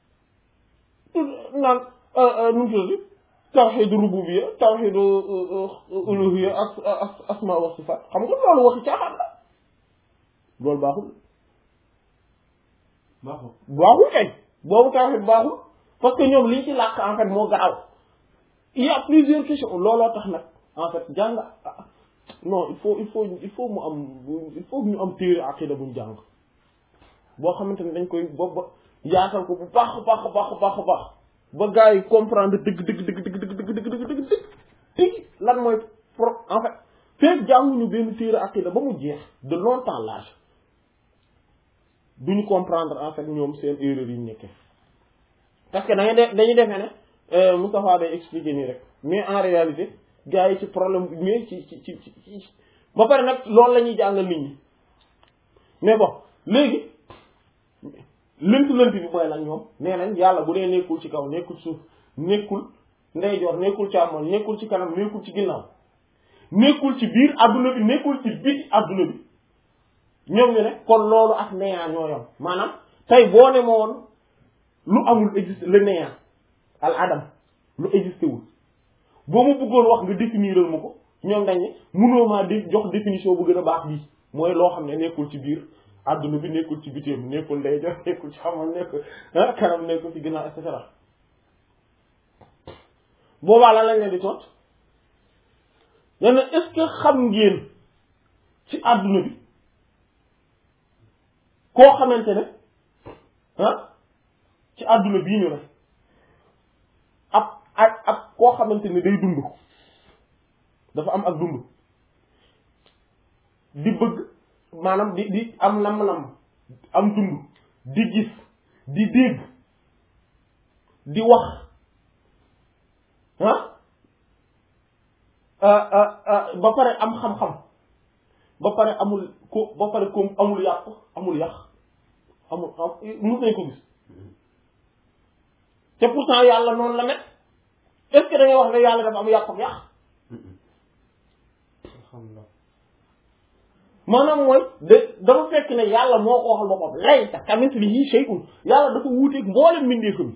Speaker 1: naan nu mu tuddati tawhid rububiyya tawhid uluhiyya asma wa sifat xam nga loolu waxi caaxaan la loolu baaxul kay boobu tawhid baaxul parce que ñoom liñ ci làkk en fait moo gaaw il y a plusieurs questions looloo tax nag en fait jàng non il faut ñu am téere aqida buñ jàng boo xamante ne dañ koy ba yaatal ko bu baax ba gars yi comprendre dëgg lan mooy en fait feeg jànguñu benn téere aqida ba mu jeex de longtemps large duñu comprendre en fait ñoom seen erreur yi ñu nekkee parce que dañuy defee ne Moustapha day expliquer nii rek mais en réalité gars yi ci problème mais ci ba pare nag loolu la ñuy jàngal nit ñi mais bon léegi lënt bi mooy lan ñoom nee nañ yàlla bu dee nekkul ci kaw nekkul suuf nekkul ndeyjoor nekkul càmmoñ nekkul ci kanam nekkul ci ginnaaw nekkul ci biir adduna bi nekkul ci biti adduna bi ñoom ñu ne kon loolu ak néant ñoo yam maanaam tey boo ne ma woon lu amul existe le néant al adam lu existé wul boo ma bëggoon wax nga définiral ma ko ñoom dañ ne mënoo maa di jox définition bu gën a baax bii mooy loo xam ne nekkul ci biir adduna bi nekkul ci bitéem nekkul ndeyjoor nekkul ci xamal nekkul kanam nekkul ci ginnaaw et cetera boobaa lan lañ leen di tontu ne est-ce que xam ngeen ci adduna bi koo xamante ne ci adduna bii ñu ne ab koo xamante ne day dund dafa am ak dund di bëgg maanaam di am nam am dund di gis di dégg di wax ba pare am xam-xam ba pare amul ko ba pare ko amul yàq amul yàq amul mos nañ ko gis te pourtant yàlla noonu la mel est-ce que da ngay wax ne yàlla dafa am yàq ak yàq maanaam mooy dafa fekk ne yàlla moo ko waxal boppam laysa kamithlihi shay'un yàlla dafa wuuteeg mboolem mbindeefam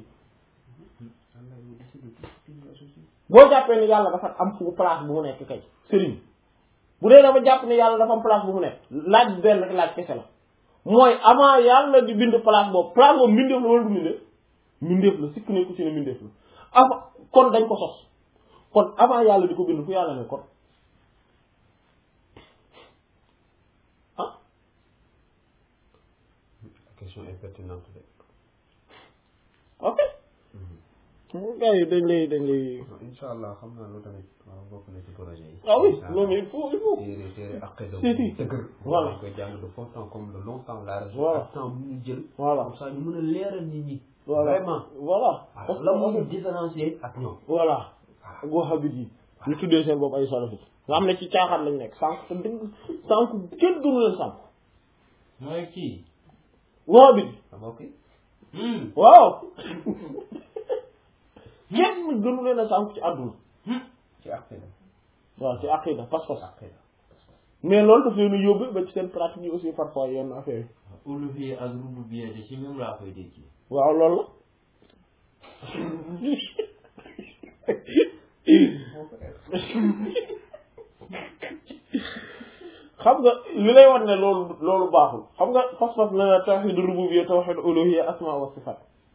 Speaker 1: boo jàppee ne yàlla dafa am fu place bu mu nekk kay sëriñ bu dee dafa jàpp ne yàlla dafa am place bu mu nekk laaj benn rek laaj kese la mooy avant yàlla di bind place boobu mbindeef la wala du mbindeef la sikk ne ku ci ne mbindeef la avant kon dañ ko sos kon avant yàlla di ko bind fu yàlla ne kon
Speaker 3: question est pertinente de.
Speaker 1: ok gars yi dañ lay
Speaker 3: incha allah xam naa loolu tamit bokk na ci projet yi.
Speaker 1: ah oui loolu il faut
Speaker 3: téere aqida
Speaker 1: si
Speaker 3: dëgg.
Speaker 1: voilà
Speaker 3: koy jàng de fort temps comme de longtemps la raison.
Speaker 1: voilà
Speaker 3: ak temps bu ñu jël.
Speaker 1: voilà
Speaker 3: comme ça ñu mën a leeral nit ñi.
Speaker 1: voilà
Speaker 3: vraiment.
Speaker 1: voilà
Speaker 3: parce que la moo différencier ak ñoom.
Speaker 1: voilà ak wahhabite yi ñu tuddee seen bopp ay salafi nga xam ne ci caaxaan lañ nekk sànq te dëgg sànq kenn gënu leen sànq
Speaker 2: mooy kii.
Speaker 1: wahhabite
Speaker 3: ok.
Speaker 1: waaw kenn gënu leen a sànq ci àdduna
Speaker 3: ci aqida.
Speaker 1: waaw ci aqida pas-pas
Speaker 3: aqida.
Speaker 1: mais loolu daf leen a yóbbu ba ci seen pratique yi aussi parfois yenn affaire yi
Speaker 2: uluhiyya ak rububiyya de ci même laa koy dégg.
Speaker 1: waaw loolu xam nga li lay wan ne loolu baaxul xam nga pas-pas na tawhid rububiyya tawhid uluhiyya asma wa sifat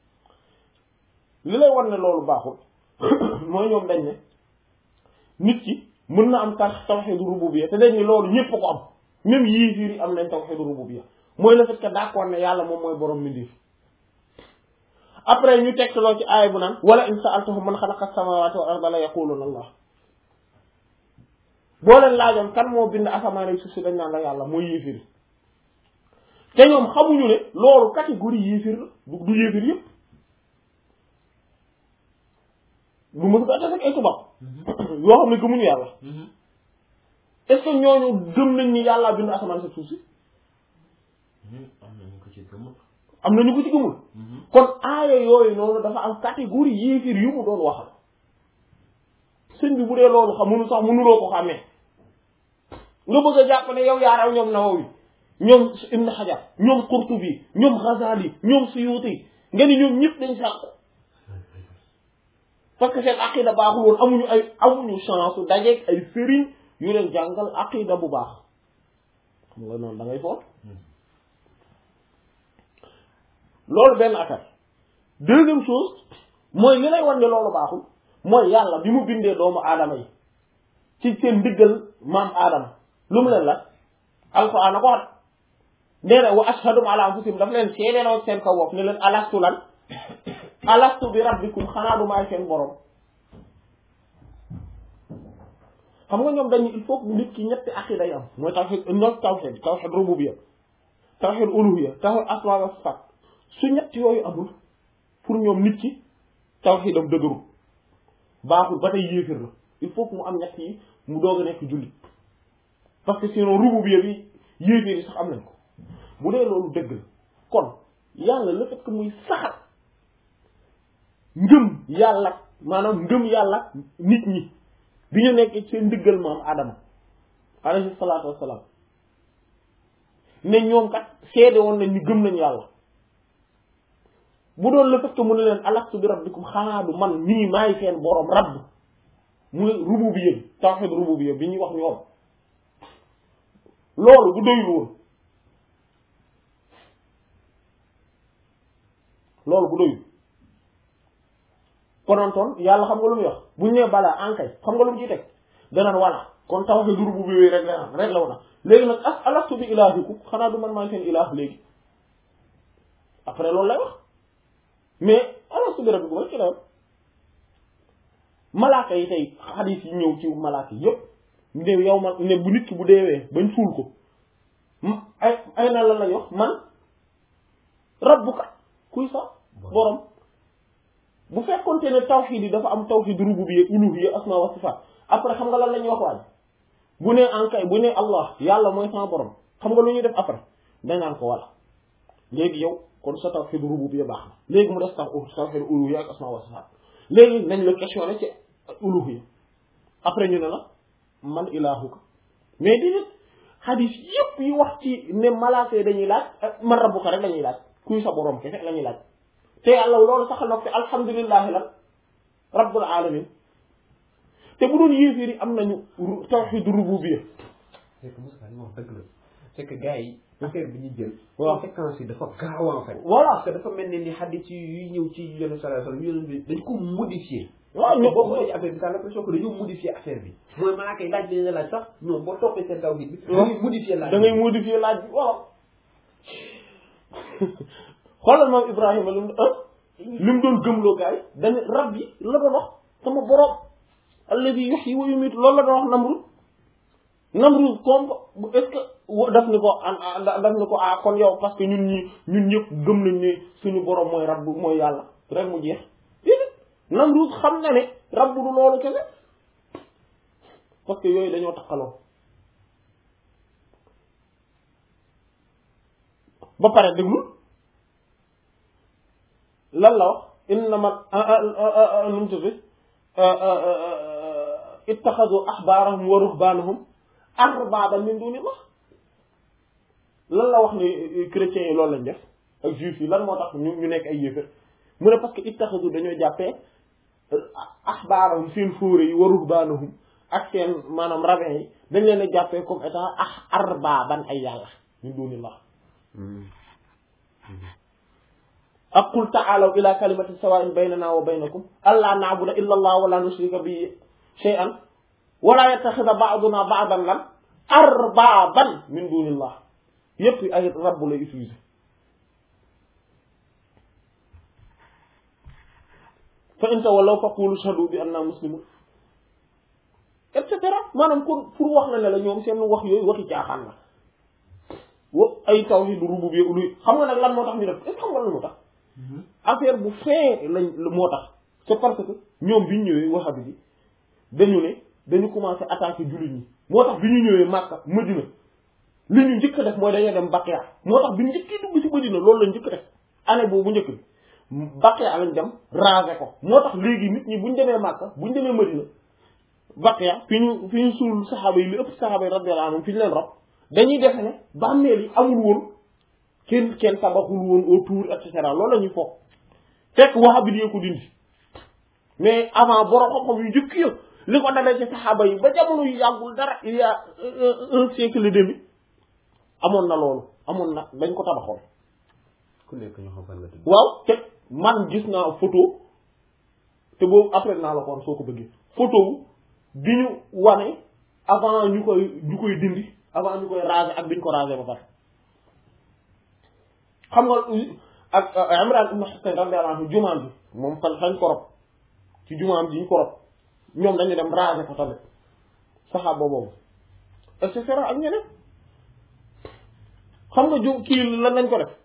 Speaker 1: li lay wan ne loolu baaxul mooy ñoom dañ ne nit ki mën na am tawhid rububiyya te dañ ne loolu ñépp ko am même yéefir yi am nañ tawhid rububiyya mooy le fait que d'accord ne yàlla moom mooy borom mbindeef après ñu tegtaloo ci aaya bu naan wala in sa'altahum man xalaqa as-samawati wal arda la yaquluna Allah boo leen laajoon kan moo bind asamaan ak suuf si dañ naan la yàlla mooy yéefir te ñoom xamuñu ne loolu catégorie yéefir la du yéefir yëpp bu mën ko attaque ak ay tubaab yoo xam ne gëmuñu yàlla est-ce que ñooñu gëm nañ ni yàlla bind asamaan ak suuf si
Speaker 2: am nañu ko ci gëmul.
Speaker 1: am nañu ko ci gëmul kon aaya yooyu noonu dafa am catégorie yéefir yu mu doon waxal sëñ bi bu dee loolu xamunu sax mënuloo ko xàmmee nga bëgg a jàpp ne yow yaa raw ñoom Nawawi ñoom Ibn Hajar ñoom Qurtubi ñoom Ghazali ñoom Suyuti nga ni ñoom ñëpp dañ sànq parce que seen aqida baaxul woon amuñu chance dajeeg ay sëriñ yu leen jàngal aqida bu baax xam nga noonu da ngay foot loolu benn affaire deuxième chose mooy li lay wan ne loolu baaxul mooy yàlla bi mu bindee doomu aadama yi ci seen diggal maam aadama lu mu leen la alxuraan a ko wat nee na wa ashhadum ala anfusihim daf leen seedeeloo seen kaw bopp ne leen alastu lan alastu bi rabbikum xanaa du maay seen borom xam nga ñoom dañu il faut que nit ki ñetti aqida yi am mooy tawhid rububiyya tawhid uluhiyya tawhid asma wa sifat su ñett yooyu amul pour ñoom nit ki tawhidam dëgëru baaxul ba tey yéefir la il faut que mu am ñett yi mu doog a nekk jullit parce que sinon rububiyya bi yéefir yi sax am nañ ko bu dee loolu dëgg la kon yàlla le fait que muy saxal ngëm yàlla maanaam ngëm yàlla nit ñi bi ñu nekk seen diggal maam Adama alayhi salaatu wassalaam ne ñoom kat seede woon nañ ñu gëm nañ yàlla bu doon le fait que mu ne leen alastu bi rabbikum xanaa du man nii maay seen borom rabb muy rububiyya bi tawhid rububiyya bi ñuy wax ñoom loolu bu doyul woon loolu bu doyul konontoon yàlla xam nga lu muy wax bu ñu nee balaa ankay xam nga lu mu ciy teg danaan walla kon tawhid rububiyya rek la woon léegi nag alastu bi ilaahikum xanaa du man maay seen ilaah léegi après loolu lay wax mais alastu bi rabbikum rek ci la malaaka yi tey xadiis yi ñëw ci malaaka yi yépp ne yow ma ne bu nit ki bu deewee bañ suul ko ay na lan lañ wax man rabbuka kuy sax borom bu fekkonte ne tawxiid yi dafa am tawxiid rububiyya uluhiyya asma wa sifaat après xam nga lan la ñuy wax waaj bu ne ankay bu ne allah yàlla mooy sama borom xam nga lu ñuy def après dangaan ko walla léegi yow kon sa tawxiid rububiyya baax na léegi mu des tawxiid uluhiyya ak asma wa sifaat léegi nañ la questionné ci uluhiyya après ñu ne la man ilaahuka mais di nit xadiis yépp yi wax ci ne malaaka yi dañuy laaj man rabbuka rek lañuy laaj kuy sa borom kese lañuy laaj te yàlla loolu saxal na ko alhamdulillahi lan rabbul alamin te bu doon yéeféer yi am nañu tawhid rububiyya.
Speaker 3: c'est que Moussa li ma wax dëgg la c'est que gars yi affaire bi ñu jël.
Speaker 1: waaw
Speaker 3: conséquences yi dafa gaaw en fait.
Speaker 1: voilà
Speaker 3: parce que dafa mel ni hadith yi ñëw ci Yonent sallallahu alayhi wasallam bi dañ ko modifier.
Speaker 1: waaw
Speaker 3: ñoom boo xoolee ci affaire bi t'as l'impression que dañoo modifier affaire bi. mooy malaaka yi laaj bi nga laaj sax ñoom boo toppee seen tawhid bi. da ngay modifier laaj bi
Speaker 1: da ngay modifier laaj bi waaw. xoolal moom Ibrahima li mu doon gëmloo gaay dañu rab yi la doon wax sama borom alladi yuhyi wa yumiitu loolu la doon wax Namrud comme est-ce que daf ni ko kon yow parce que ñun ñëpp gëm nañ ne suñu borom mooy rabbu mooy yàlla rek mu jeex déedéet Namrud xam na ne rabbu du loolu kese parce que yooyu dañoo takkaloo ba pare déglu lan la wax innama nu mu tudd ittaxadu ahbaarahum wa ruhbaanahum arbaaban min duunillah lan la wax ni chrétiens yi loolu lañ def ak juifs yi lan moo tax ñu nekk ay yéefar mu ne parce que ittaxadu dañoo jàppee ahbaarahum seen fóore yi wa ruhbaanahum ak seen maanaam rabbin yi dañ leen a jàppee comme état arbaaban ay yàlla min duunillah ak qul ta'aalaw ila kalimatin sawaa'in baynana wa baynakum allaa na'buda illa allah wa la nushrika bihi shay'an wala yattaxida ba'duna ba'dan lan arbaaban min dunillah yépp ay rabb lay utiliser fa in tawallaw faqulu ashhadu bi anna muslimun et cetera maanaam kon pour wax la ne la ñoom seen wax yooyu waxi caaxaan la ay tawhid rububiyya uluhiyya xam nga nag lan moo tax ñu def est-ce que xam nga lan moo tax affaire bu fin lañ moo tax c'est parce que ñoom bi ñu ñëwee wahabi bi dañu commencé attaquer jullit ñi moo tax bi ñu ñëwee Makka Madina li ñu njëkk a def mooy dañoo dem Baqiya moo tax bi ñu njëkkee dugg ci Madina loolu lañ njëkk a def année boobu njëkk bi Baqiya lañ dem raser ko moo tax léegi nit ñi buñ demee Makka buñ demee Madina Baqiya fi ñu suul saxaaba yi li ëpp saxaaba yi radiyallahu anhum fi ñu leen rob dañuy defe ne bàmmeel yi amul woon kenn tabaxul woon autour et cetera loolu la ñuy foog fekk wahabi yi ko dindi mais avant borom xam-xam yu njëkk ya li ko dalee ci saxaaba yi ba jamono yu yàggul dara il y a un siècle et demi amoon na loolu amoon na dañ ko tabaxoon.
Speaker 3: ku nekk ñu xam fan la tudd.
Speaker 1: waaw te man gis naa photo te boobu après naa la ko soo ko bëggee photo bi ñu wane avant ñu koy dindi avant ñu koy raser ak bi ñu ko raser ba pare. xam nga ak Imran ibn Husayn radiyallahu anhu jumaam bi moom fañ ko rob ci jumaam ji ñu ko rob ñoom dañu dem raser ko tamit saxaaba boobu et cetera ak ñeneen xam nga kii lan lañ ko def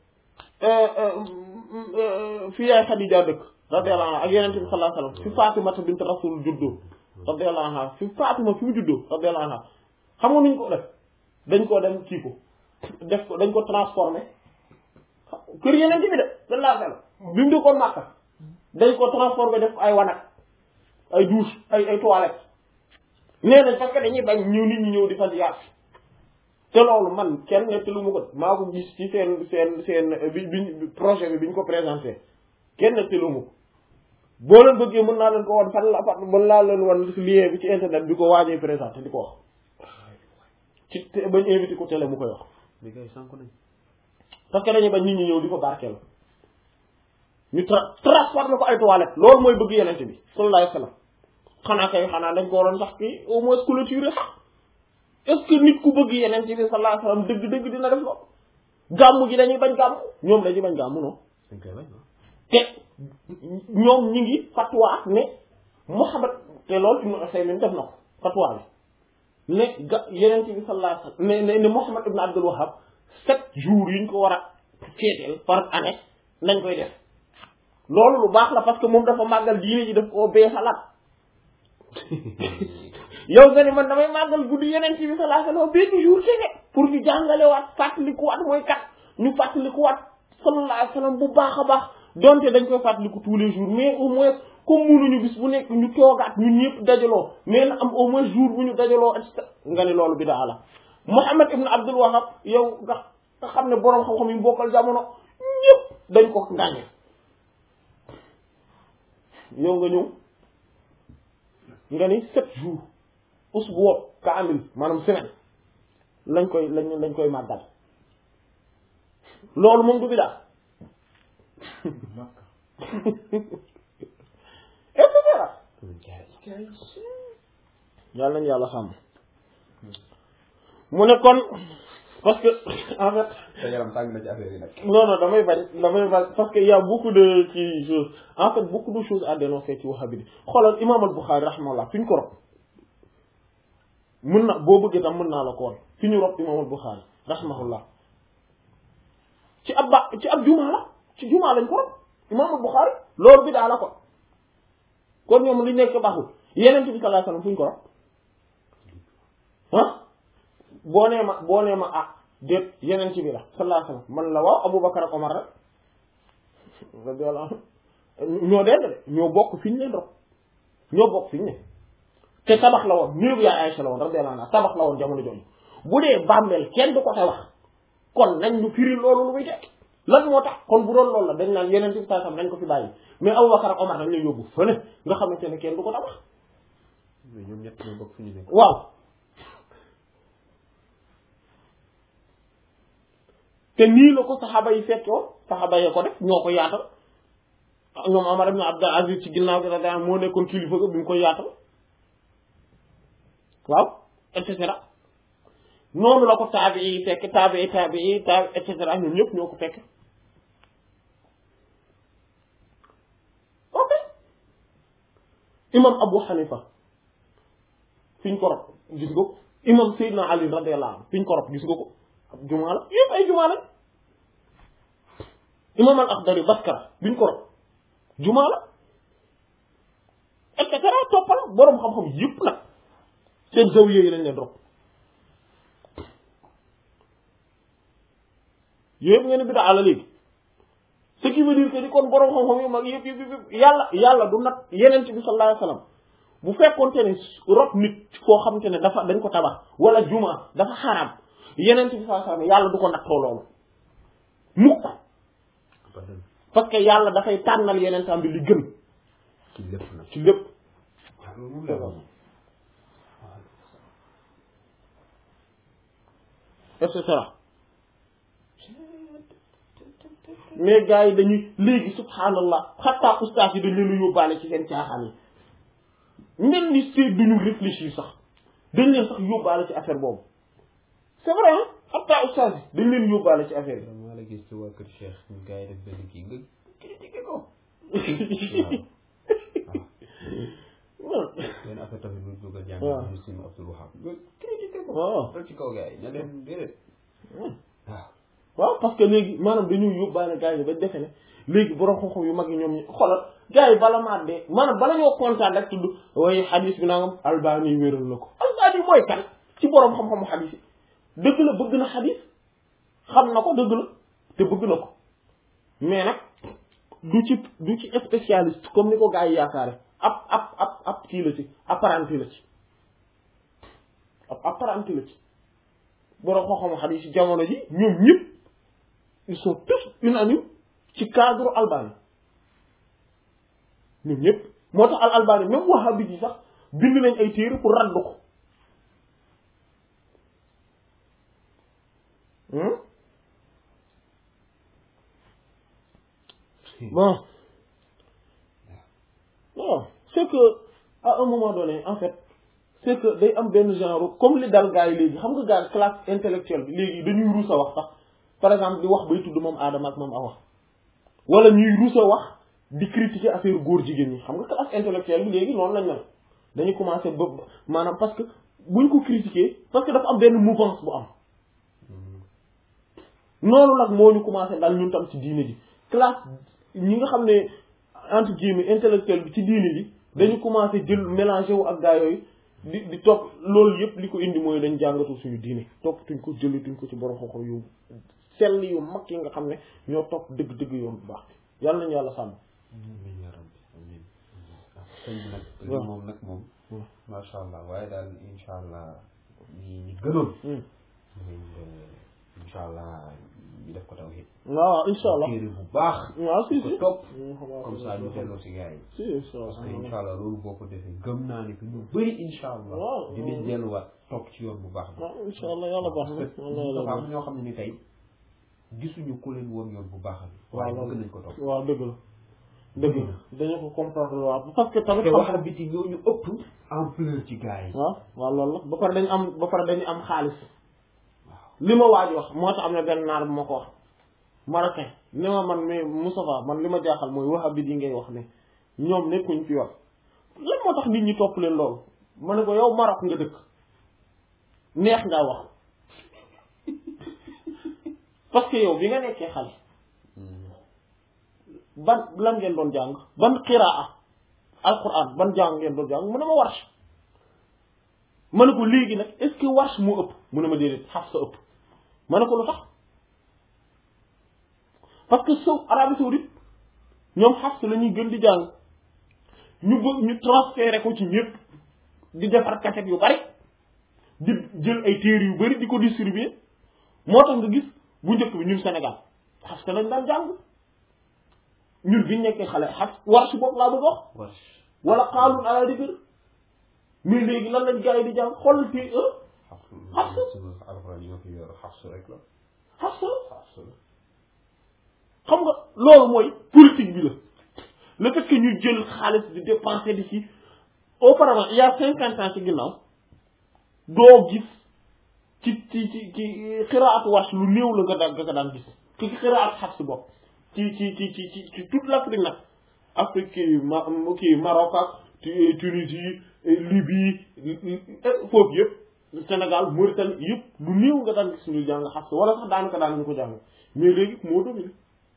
Speaker 1: fi yaay Xadija dëkk radiyallahu anha ak Yonent bi sallallahu alayhi wasallam fi Fatimata bint Rasul juddoo radiyallahu anha fi Fatima fi mu juddoo radiyallahu anha xam nga nuñ ko def dañ ko dem kii ko def ko dañ ko transformé kër Yonent bi de sallallahu alayhi wasallam bi mu dëkkoon Makka dañ ko transformé def ko ay wanak ay douche ay toilettes nee nañ parce que dañuy bañ ñëw nit ñi ñëw di fa ziyaar te loolu man kenn netti lu mu ko maa ko gis ci seen bi projet bi ñu ko présenté kenn netti lu mu ko boo leen bëggee mën naa leen ko wan fan la mën naa leen wan lien bi ci internet bi ko waajee présenté di ko wax ci bañ invité ko télé mu koy wax parce que dañuy bañ nit ñi ñëw di ko barkeel ñu transformé ko ay toilettes loolu mooy bëgg yenente bi sallallahu alayhi wasallam xanaa dañ ko waroon sax ki au moins clôturer sax est-ce que nit ku bëgg yenente bi sallallahu alayhi wasallam dëgg dina def loolu gàmmu gi dañuy bañ gàmmu ñoom dañuy bañ gàmmu noonu te ñoom ñi ngi fatwa ne Muhammad te loolu Ibn Usaymin def na ko fatwa bi ne yenente bi sallallahu alayhi wasallam ne Muhammad ibn Abdul Wahhab 7 jours yuñ ko war a féeteel par année nañ koy def loolu lu baax la parce que moom dafa màggal diine ji daf koo bee xalaat yow nga ni man damay màggal guddi yeneen ci bi sallallahu alayhi wasallam benn jour kene pour ñu jàngalewaat fàttalikuwaat mooy kat ñu fàttalikuwaat sallallahu alayhi wasallam bu baax a baax donte dañ koy fàttaliku tous les jours mais au moins comme mënuñu bis bu nekk ñu toogaat ñun ñëpp dajaloo mais na am au moins jour bu ñu dajaloo et cetera nga ni loolu bidaa la Muhammad ibn Abdul Wahhab yow nga xam ne boroom xam-xam yi bokkal jamono ñëpp dañ ko ngàññe yow nga ñëw nga ni 7 jours usbu kaamil maanaam semaine lañ koy màggal loolu moom du bidaa et cetera yàlla nañu yàlla xam mu ne kon parce que en fait
Speaker 3: sa yaram tàng na ci affaire yi nag.
Speaker 1: non damay bañ parce que y a beaucoup de ci choses en fait beaucoup de choses à dénoncer ci wahhabite xoolal imam al-Bukhari rahimahullah fi ñu ko rob mën na boo bëggee tam mën naa la ko woon fi ñu rob imam al-Bukhari rahimahullah ci ab jumaa la ci jumaa lañ ko rob imam al-Bukhari loolu bi daa la ko kon ñoom li nekk baaxul yeneen bi sallallahu alayhi wasallam fu ñu ko rob ah boo nee ma ah déet yeneen ci bi la sallallahu alayhi wasallam man la waaw Aboubacar ak Omar rek radiyallahu ñoo dend de ñoo bokk fi ñu leen rob ñoo bokk fi ñu ne te tabax la woon néegu yaay Aïcha la woon radiyallahu anha tabax la woon jamono jooju bu dee bàmmeel kenn du ko tabax kon nañ ñu firi loolu lu muy tekk lan moo tax kon bu doon loolu la dañ naan yeneen ci sallallahu alayhi wasallam nañ ko fi bàyyi mais Aboubacar ak Omar dañ lay yóbbu fële nga xamante ne kenn du ko tabax
Speaker 3: mais ñoom ñett ñoo bokk fi ñu nekk.
Speaker 1: waaw te nii la ko saxaaba yi fekkoo saxaaba yee ko def ñoo ko yaatal ñoom Omar ibn Abdul Aziz ci ginnaaw gi da moo nekkoon kilifa ga bi mu koy yaatal waaw et cetera noonu la ko taabi yi fekk taabi et cetera ñoom ñëpp ñoo ko fekk ok imam Abu Hanifa fi ñu ko rob gis nga ko imam Seydina Ali radiyallahu anhu fi ñu ko rob gis nga ko jumaa la yëpp ay jumaa la imam al Akhdari Baskara biñ ko rob jumaa la et cetera toppal boroom xam-xam yëpp nag seen zawiya yi lañ leen rob yëpp ngeen bi daa la léegi ce qui veut dire que ni kon boroom xam-xam yu mag yëpp yàlla du nat yeneen bi sallallahu alayhi wasallam bu fekkoonte ne rob nit koo xamante ne dañ ko tabax wala jumaa dafa xaraam yeneen bi sallallahu alayhi wasallam yàlla du ko nattoo loolu mukk parce que yàlla dafay tànnal yeneen tam bi li gën
Speaker 3: ci lépp nag
Speaker 1: ci lépp et cetera mais gars yi dañuy léegi subhanallah xataa ustaas yi dañ leen yóbbaale ci seen caaxaan yi mel ni c'est duñu réfléchir sax dañ leen sax yóbbaale ci affaire boobu c'est vrai hein xataa ustaas yi dañ leen yóbbaale ci affaire yi.
Speaker 3: maa la gis ci waa kër Cheikh ñu gars yi def benn kii nga critiqué ko. waaw benn affaire tamit bu bëgg a jàng. waaw Muslim Abdul Wahab nga critiqué ko. waaw dal ci kaw gars yi ne leen déedéet.
Speaker 1: waaw parce que léegi maanaam dañuy yóbbaale gars yi ba defe ne léegi borom xam-xam yu mag yi ñoom ñi xoolal gars yi bala maa dee maanaam bala ñoo kontaan rek tudd waaye xadis bi nangam Albani wéral na ko Albani mooy kan ci borom xam-xamu xadis yi dëgg la bëgg na xadis xam na ko dëgg la te bëgg na ko mais nag du ci spécialiste comme ni ko gars yi yaakaare ab kii la ci apparenté la ci apparenté la ci borom xam-xamu xadis yi jamono ji ñoom ñëpp ils sont tous unanimes ci cadre Albani ñun ñëpp moo tax al Albani même wahhabi yi sax bind nañ ay téere pour raddu ko bon non c'est que à un moment donné en fait c'est que day am benn genre comme li dal gars yi léegi xam nga gars classe intellectuelle bi léegi dañuy ruus a wax sax par exemple di wax bay tudd moom Adama ak moom Awa wala ñuy ruus a wax di critiquer affaire góor jigéen ñi xam nga classe intellectuelle bi léegi noonu lañ mel dañuy commencer ba maanaam parce que buñ ko critiquer parce que dafa am benn mouvance bu am noonu nag moo ñu commencer daal ñun tam ci diine ji classe ñi nga xam ne entre guillemets intellectuel bi ci diine ji dañu commencer jël mélanger wu ak gaa yooyu di topp loolu yëpp li ko indi mooy dañ jàngatu suñu diine toppatuñ ko jëlatuñ ko ci borom xam-xam yu sell yu mag yi nga xam ne ñoo topp dëgg-dëgg yoon bu baax yàlla nañu yàlla sàmm.
Speaker 3: amiin yaa rabbi amiin sëñ bi nag li moom nag moom macha allah waaye daal incha allah ñi gënoon incha allah ñu def ko tawhid
Speaker 1: waaw incha allah
Speaker 3: téere bu baax
Speaker 1: waaw si si
Speaker 3: ko topp comme ça ñu delloo si gars yi
Speaker 1: si incha allah
Speaker 3: parce que incha allah loolu boo ko defee gëm naa ni que ñu bëri incha allah
Speaker 1: waaw
Speaker 3: dinañ delluwaat topp ci yoon bu baax bi
Speaker 1: waaw incha allah yàlla baax na
Speaker 3: dafa am ñoo xam ne ni tey gisuñu ku leen woon yoon bu baax bi waaye bëgg nañ ko topp
Speaker 1: waaw dëgg la dëgg la dañu ko comprendre waaw parce que tamit
Speaker 3: te wax biti ñooñu ëpp ampleur ci gars yi
Speaker 1: waaw waaw loolu la ba pare dañu am xaalis li ma waaj wax moo tax am na benn naar bu ma ko wax marocain ni ma man mais Moustapha man li ma jaaxal mooy wahhabite yi ngay wax ne ñoom nekkuñ ci yoon lan moo tax nit ñi topp leen loolu ma ne ko yow Maroc nga dëkk neex ngaa wax parce que yow bi nga nekkee xale ban lan ngeen doon jàng ban qiraa alquran ban jàng ngeen doon jàng mu ne ma warsh ma ne ko léegi nag est-ce que warsh moo ëpp mu ne ma déedéet Hafs ëpp ma ne ko lu tax parce que sow Arabie Saoudite ñoom Hafs la ñuy gën di jàng ñu bëgg ñu transféré ko ci ñëpp di defar cassette yu bari di jël ay téere yu bari di ko distribuer moo tax nga gis bu njëkk bi ñun Sénégal Hafs lañ daan jàng ñun biñ nekkee xale Hafs warsh boobu laa bëgg wax wala xaalun ala dibir mais léegi lan lañ gars yi di jàng xool fii Hafs Hafs xam nga loolu mooy politique bi la le fait que ñu jël xaalis di dépenser di ci auparavant il y a 50 ans ci ginnaaw doo gis ci xiraatu warsh lu néew la nga daan gis ci xiraatu Hafs bopp ci toute l'Afrique nag Afrique kii Maroc ak Tunisie Libye foofu yëpp Sénégal Mauritanie yëpp lu néew nga daan gis ñu jàng Hafs wala sax daanaka daan ñu ko jàng mais léegi moo dominé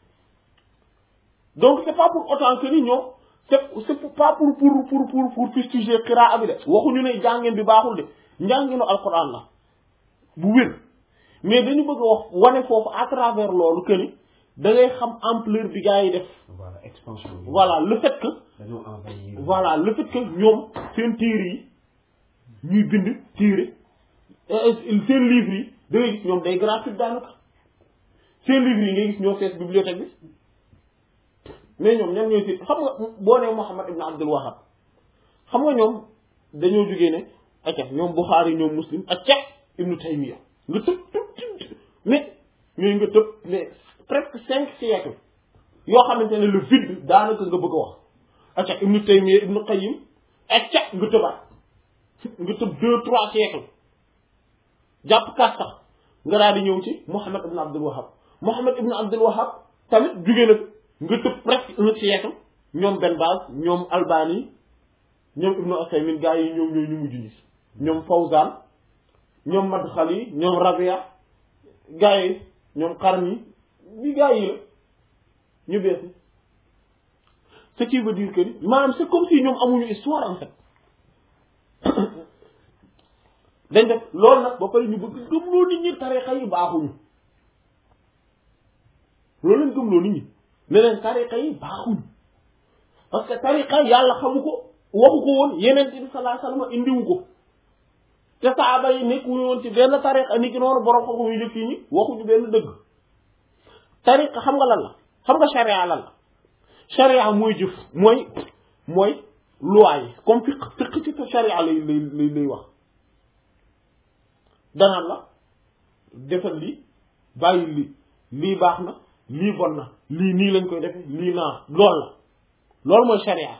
Speaker 1: donc c'est pas pour autant que ni ñoom c'est pas pour fustiger qiraa bi de waxuñu ne jàngeen bi baaxul de njàngeenu alquran la bu wér mais dañu bëgg a wax wane foofu à travers loolu que ni da ngay xam ampleur bi gars yi def.
Speaker 3: voilà expansion bi.
Speaker 1: voilà le fait que.
Speaker 3: dañoo envahir.
Speaker 1: voilà le fait que ñoom seen téere yi ñuy bind téere seen livres yi da ngay gis ñoom day gratuit daanaka seen livres yi ngay gis ñoo fees bibliothèque bi mais ñoom ñan ñooy fi xam nga boo nee Muhammad ibn Abdul Wahhab xam nga ñoom dañoo jógee ne acca ñoom Bukhari ñoom Muslim acca Ibn Taymiyya nga tëb mais nga tëb mais presque 5 siècles yoo xamante ne le vide daanaka nga bëgg a wax acca Ibn Taymiyya Ibn Qayyim acca nga tëbaat nga tëb 2-3 siècles jàpp kaas sax nga daal di ñëw ci Muhammad ibn Abdul Wahhab Muhammad ibn Abdul Wahhab tamit jógee na nga tëb presque 1 siècle ñoom Ben Baz ñoom Albani ñoom Ibn Usaymin gaa yi ñoom ñooy ñu mujj ñi ñoom Fawzan ñoom Madkhali ñoom Rabia gaa yi ñoom Qarni bi gaa yi la ñu bees ce qui veut dire que ni maanaam c'est comme si ñoom amuñu histoire en fait dañ def loolu nag ba pare ñu bëgg gëmloo nit ñi tarixa yi baaxuñu loolu lañ gëmloo nit ñi ne leen tarixa yi baaxuñu parce que tarixa yàlla xamu ko waxu ko woon yeneen bi sallallahu alayhi wasallam indiwu ko te saaba yi nekkuñu woon ci benn tarixa ni ki noonu borom xam-xam yu njëkk yi ñi waxuñu benn dëgg tariqa xam nga lan la xam nga charia lan la charia mooy jëf mooy loi yi comme fiqh ci charia lay wax danaan la defal lii bàyyi lii baax na lii bon na lii nii lañ koy defe lii naa loolu mooy charia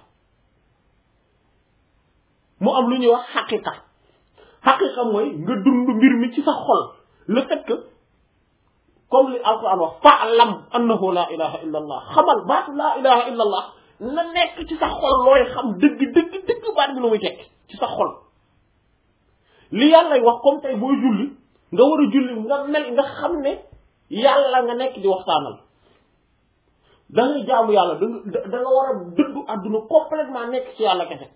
Speaker 1: mu am lu ñuy wax xaqiqa mooy nga dund mbir mi ci sa xol le fait que comme li alquran wax fa'lam annahu la ilaha illa allah xamal baatu la ilaha illa allah na nekk ci sa xol looy xam dëgg baat bi lu muy tekk ci sa xol li yàlla wax comme tey booy julli nga war a julli nga xam ne yàlla nga nekk di waxtaanal da nga jaamu yàlla da nga war a dëddu àdduna complètement nekk ci yàlla kese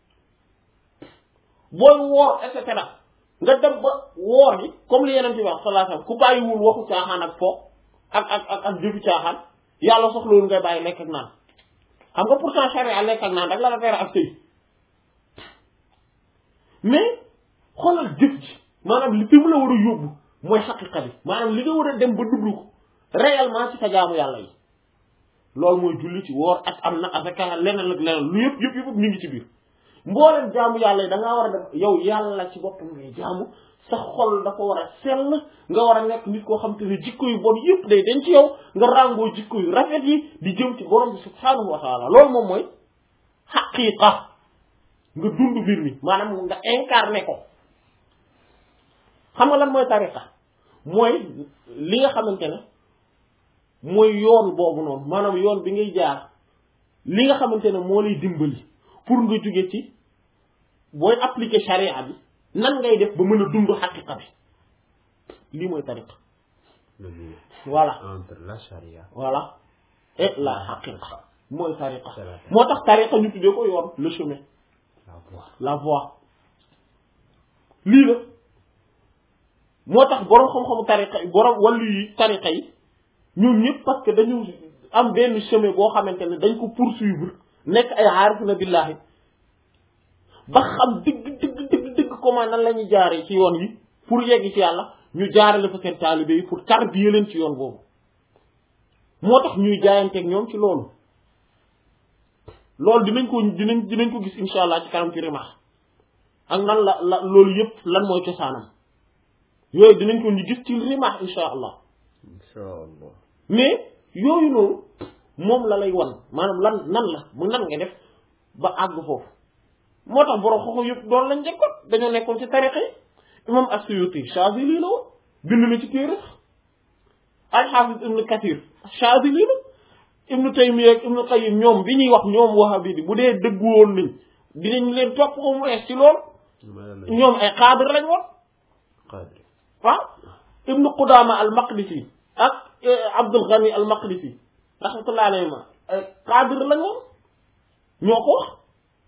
Speaker 1: booy woor et cetera nga dem ba woor gi comme li yeneen ci wax sallallahu alayhi wasallam ku bàyyiwul waxu caaxaan ak fo ak jëfi caaxaan yàlla soxlawul ngay bàyyi lekk ak naan xam nga pourtant charia lekk ak naan rek la tere ak sëy mais xoolal jëf ji maanaam li fi mu la war a yóbbu mooy xaqiqa bi maanaam li nga war a dem ba dund ko réellement ci sa jaamu yàlla yi loolu mooy julli ci woor ak am na asaka leneen ak leneen lu yëpp ñu ngi ci biir mbooleen jaamu yàlla yi da ngaa war a def yow yàlla ci boppam ngay jaamu sa xol dafa war a sell nga war a nekk nit koo xam te ne jikko yu bon yëpp day dañ ci yow nga ràngoo jikko yu rafet yi di jëm ci borom bi subhaanahu wa taala loolu moom mooy xaqiqa nga dund mbir mi maanaam nga incarné ko xam nga lan mooy tariqa mooy li nga xamante ne mooy yoon boobu noonu maanaam yoon bi ngay jaar li nga xamante ne moo lay dimbali pour nga jóge ci booy appliquer charia bi nan ngay def ba mën a dund xaqiqa bi lii mooy tariqa
Speaker 3: le lien
Speaker 1: voilà
Speaker 3: entre la charia
Speaker 1: voilà et la xaqiqa mooy tariqa
Speaker 3: C'est la
Speaker 1: moo tax tariqa ñu tuddee ko yoon le chemin
Speaker 3: la voie
Speaker 1: la voie lii la moo tax boroom xam-xamu tariqa yi boroom wàllu yi tariqa yi ñoom ñëpp parce que dañu am benn chemin boo xamante ne dañ ko poursuivre nekk ay aarifuna billahi ba xam dëgg comment nan la ñuy jaaree ci yoon yi pour yegg ci yàlla ñu jaarale fa seen taalibe yi pour tarbiya leen ci yoon boobu moo tax ñuy jaayanteeg ñoom ci loolu loolu dinañ ko gis insha allah ci kanam ci rimaax ak nan la loolu yëpp lan mooy cosaanam yooyu dinañ ko ñu gis ci rimaax insha allah
Speaker 3: inshallah
Speaker 1: mais yooyu noonu moom la lay wan maanaam nan nga def ba àgg foofu moo tax borom xoxo yëpp doon lañ njëkkoon dañoo nekkoon ci tariqa yi imam as-Suyuti Shaazili la woon bind na ci téere al-Hafiz ibn Kathir Shaazili la ibnu Taymiyya ak ibnu Qayyim ñoom bi ñuy wax ñoom Wahhabi bi bu dee dëggu woon nañ dinañ leen topp au moins ci loolu ñoom ay qaadir lañ woon
Speaker 3: qaadir
Speaker 1: waaw ibnu Qudaama al-Maqdisi ak Abdul Ghani al-Maqdisi rahmatullahi alayhima ay qaadir lañ woon ñoo ko wax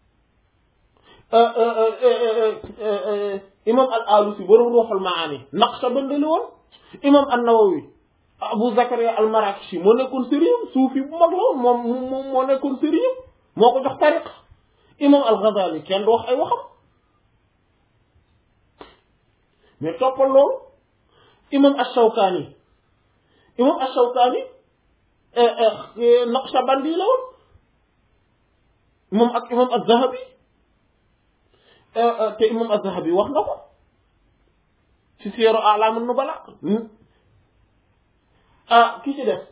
Speaker 1: imam al-Alusi borom Ruuhul Maani Naqshbandi la woon imam an-Nawawi Abu Zakaria al-Marakishi moo nekkoon sëriñam suufi bu mag la woon moom moo nekkoon sëriñam moo ko jox tariqa imam al-Ghazali kenn du wax ay waxam mais toppal loolu imam ash-Shawkani Naqshbandi la woon moom ak imam az-Zahabi te imam az-Zahabi wax na ko ci Siyar A'lam an-Nubala ki ci def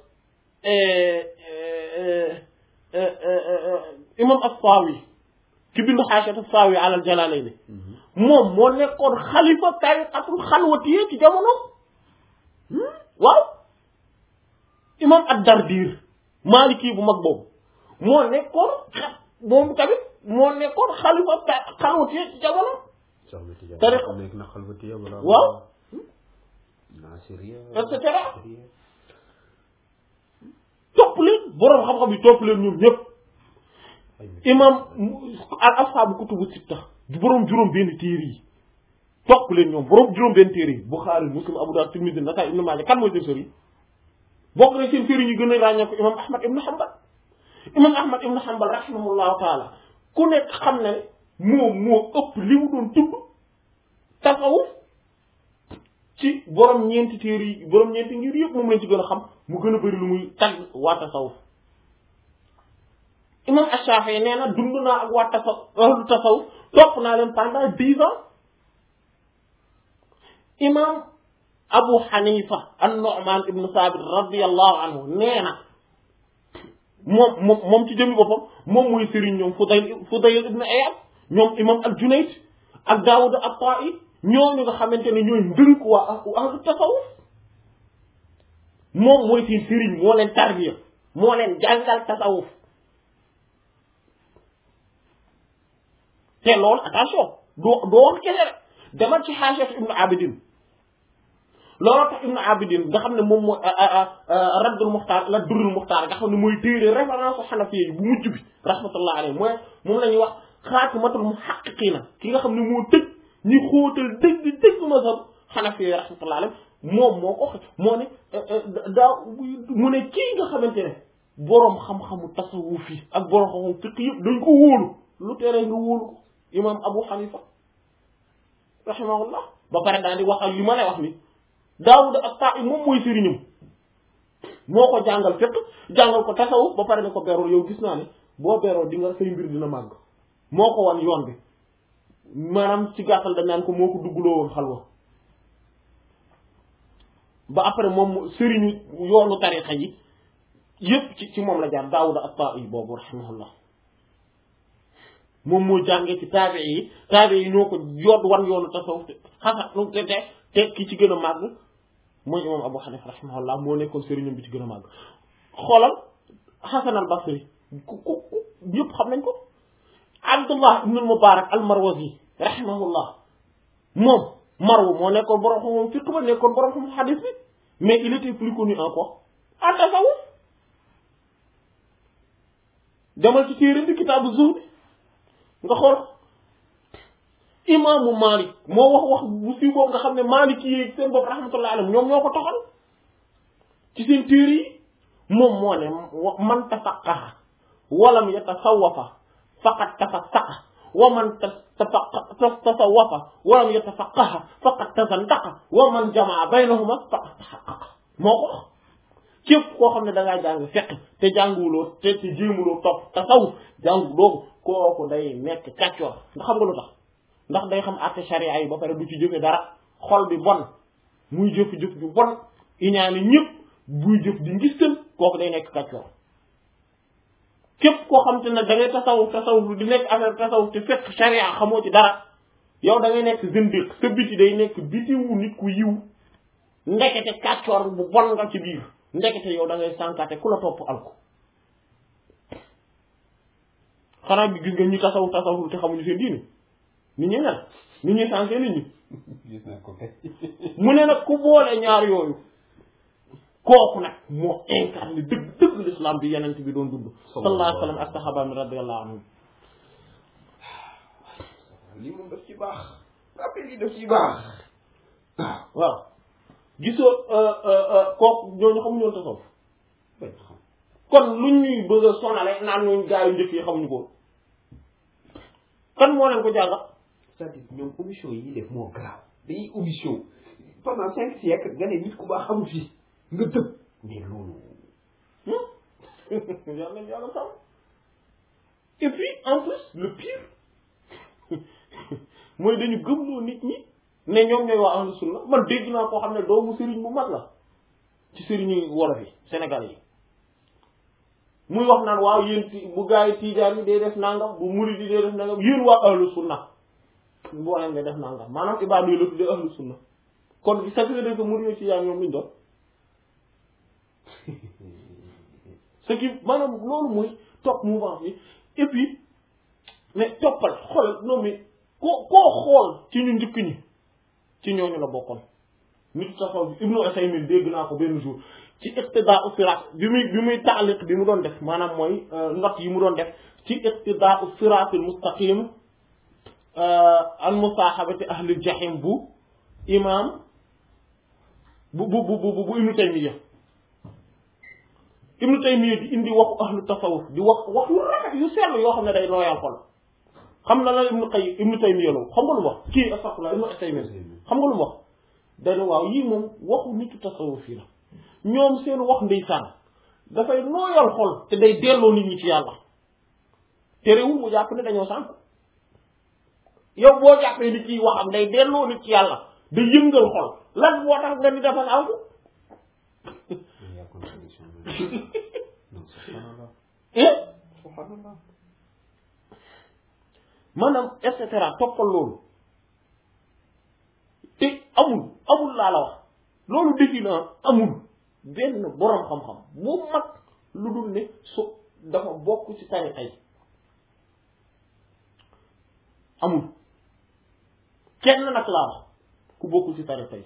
Speaker 1: imam as-Sawi ki bindu Haashiyat as-Sawi ala al-Jalalayn moom moo nekkoon xalifa tariqatul xalwatiyya ci jamono waaw imam ad-Dardir Maliki bu mag boobu moo nekkoon boobu tamit moo nekkoon xalifa xalwatiyya ci jamono tariqa
Speaker 3: nekk na xalwatiyya wala
Speaker 1: waaw
Speaker 3: Nasiriyya
Speaker 1: et cetera topp leen boroom xam-xam yi topp leen ñoom ñëpp imam al ashaabu kutubu sitta boroom juróom benn téere yi topp leen ñoom boroom juróom benn téere yi Bukhari Muslim Abu Dawud Tirmidhi Nasaa'i Ibn Maaja kan mooy seen sëriñ bokk na seen sëriñ yi gën a ràññee ko imam Ahmad ibn Hanbal rahimahullahu taala ku nekk xam na ne moo ëpp li mu doon tudd tasawuf ci borom ñeenti téere yi borom ñeenti ngir yëpp moom lañ ci gën a xam mu gën a bëri lu muy tagg waa tasawuf imam Ash-Shafi'i nee na dund naa ak waa tasawuf topp naa leen pendant 10 ans imam Abu Hanifa an-Nu'man ibn Sabit radiyallahu anhu nee na moom ci jëmmi boppam moom mooy sëriñ ñoom Fudayl ibn Iyad ñoom imam al-Junayd ak Daawud at-Ta'i ñooñu nga xamante ne ñooy ndënk waa ahlu tasawuf moom mooy seen sëriñ moo leen tarbiya moo leen jàngal tasawuf te loolu attention doo wax kese rek demal ci Haashiyat Ibn Abidin looloo tax Ibn Abidin nga xam ne moom mooy Raddul Muxtaar la Durrul Muxtaar nga xam ne mooy téere référence Hanafi yi bu mujj bi rahmatullah alayhi mooy moom la ñuy wax xaatimatul muhaqqiqiina ki nga xam ne moo tëj ñi xóotal dëgg mazhab Hanafi yi rahmatullah alayhi moom moo ko moo ne mu ne kii nga xamante ne boroom xam-xamu tasawuf yi ak boroom xam-xamu fiqh yëpp dañ ko wóolu lu tere nga wóolu ko imam Abu Hanifa rahimahullah ba pare daal di wax ak li ma lay wax ni Daawud at-Ta'i moom mooy sëriñam moo ko jàngal fiqh jàngal ko tasawuf ba pare ne ko beroo yow gis naa ne boo beroo di nga say mbir dina màgg moo ko wan yoon bi maanaam ci gàttal dañ naan ko moo ko duggloo woon xalwa ba après moom sëriñu yoonu tariqa yi yépp ci moom la jaar Daawud at-Ta'i boobu rahimahullah moom moo jàngee ci taabii yi ñoo ko yoot wan yoonu tasawuf te ki ci gën a màgg mooy imam Abu Hanifa rahimahullah moo nekkoon sëriñam bi ci gën a màgg xoolal Hasan al Basri ku yëpp xam nañ ko Abdullah ibn al Mubarak al Marwazi rahimahullah moom Marw moo nekkoon borom xam fiqh ba nekkoon borom xam hadith bi mais il était plus connu en quoi en tasawuf demal ci téere bi kitaabu zuhd nga xool imaamu Malik moo wax bu siiw boobu nga xam ne Malik yi seen bopp rahmatullahi alayhim ñoom ñoo ko toxal ci seen téere yi moom moo ne man tafaqqaha walam yatasawwafa faqad tafassaqa wa man tasawwafa walam yatafaqqaha faqad tazandaqa wa man jamaa baynahuma faqad tahaqqaqa moo ko wax képp koo xam ne da ngaa jàng fiqh te jànguwuloo te jéemuloo topp tasawuf jànguloo kooku day nekk kàccoor nga xam nga lu tax ndax day xam àtte sharia yi ba pare du ci jëfe dara xol bi bon muy jëf-jëf ju bon iñaani ñëpp buy jëf di ngistal kooku day nekk kàccoor képp koo xam te ne da ngay tasawuf di nekk affaire tasawuf te fekk sharia xamoo ci dara yow da ngay nekk zindiq sa biti day nekk bitiwu nit ku yiw ndekete kàccoor bu bon nga ci biir ndekete yow da ngay sànkaate ku la topp alko xanaa bi gis nga ñu tasawuf te xamuñu seen diine nit ñi nag nit ñi sànkee nit ñi
Speaker 3: gis naa ko kay
Speaker 1: mu ne nag ku boole ñaar yooyu kooku nag moo incarné dëgg l'islam bi yenent bi doon dund sallallahu alayhi wa sallam ak sahabaami radiyallahu anhum
Speaker 3: lii moom daf ci baax rappel yi daf ci baax
Speaker 1: waaw gisoo kooku ñooñu xamuñu woon tasawuf kon lu ñuy bëgg a sonale naan ñooñu gaa yu njëkk yi xamuñu ko kan moo leen ko jàngal
Speaker 3: c'est-à-dire ñoom omission yi def moo grave dañuy omission pendant 5 siècles nga ne nit ku baax xamul fii nga tëb mais loolu
Speaker 1: yàlla sàmm et puis en plus le pire mooy dañu gëmloo nit ñi ne ñoom ñooy waa ahlu sunna man dégg naa koo xam ne doomu sëriñ bu mag la ci sëriñu wolof yi Sénégal yi muy wax naan waaw yéen bu gaa yi tiijaan yi day def nangam bu murid yi day def nangam yéen waa ahlu sunna boo leen day def nangam maanaam ibaadu yi la tuddee ahlu sunna kon ça veut dire que murid yi tiijaan ñoom luñ doon ce qui maanaam loolu mooy topp mouvement bi et puis mais toppal xool non mais koo xool ci ñu njëkk ñi ci ñooñu la bokkoon nit tasawuf Ibnu Usaymin dégg naa ko benn jour ci iqtidaa'u siraat bi muy taaliq bi mu doon def maanaam mooy note yi mu doon def ci iqtidaa'u siraatil mustaqim an musaahabati ahlil jahim bu imam bu Ibnu Taymiyya Ibnu Taymiyya di indi waxu ahlu tasawuf di wax yu rafet yu sell yoo xam ne day nooyal xol xam na la Ibnu Taymiyya la xam nga lu mu wax kii astafurlah Ibnu Usaymin xam nga lu mu wax day ne waaw yii moom waxu nitu tasawuf yi la ñoom seen wax ndeysaan dafay nooyal xol te day delloo nit ñi ci yàlla te réewul mu jàpp ne dañoo sànk yow boo jàppee nit ciy waxam day delloo nit ci yàlla day yëngal xol lan moo tax nga ni dafa sànk maanaam et cetera toppal loolu te amul laa la wax loolu defi na amul benn boroom xam-xam bu mag lu dul ne dafa bokk ci tariqa yi amul kenn nag laa wax ku bokkul ci tariqa yi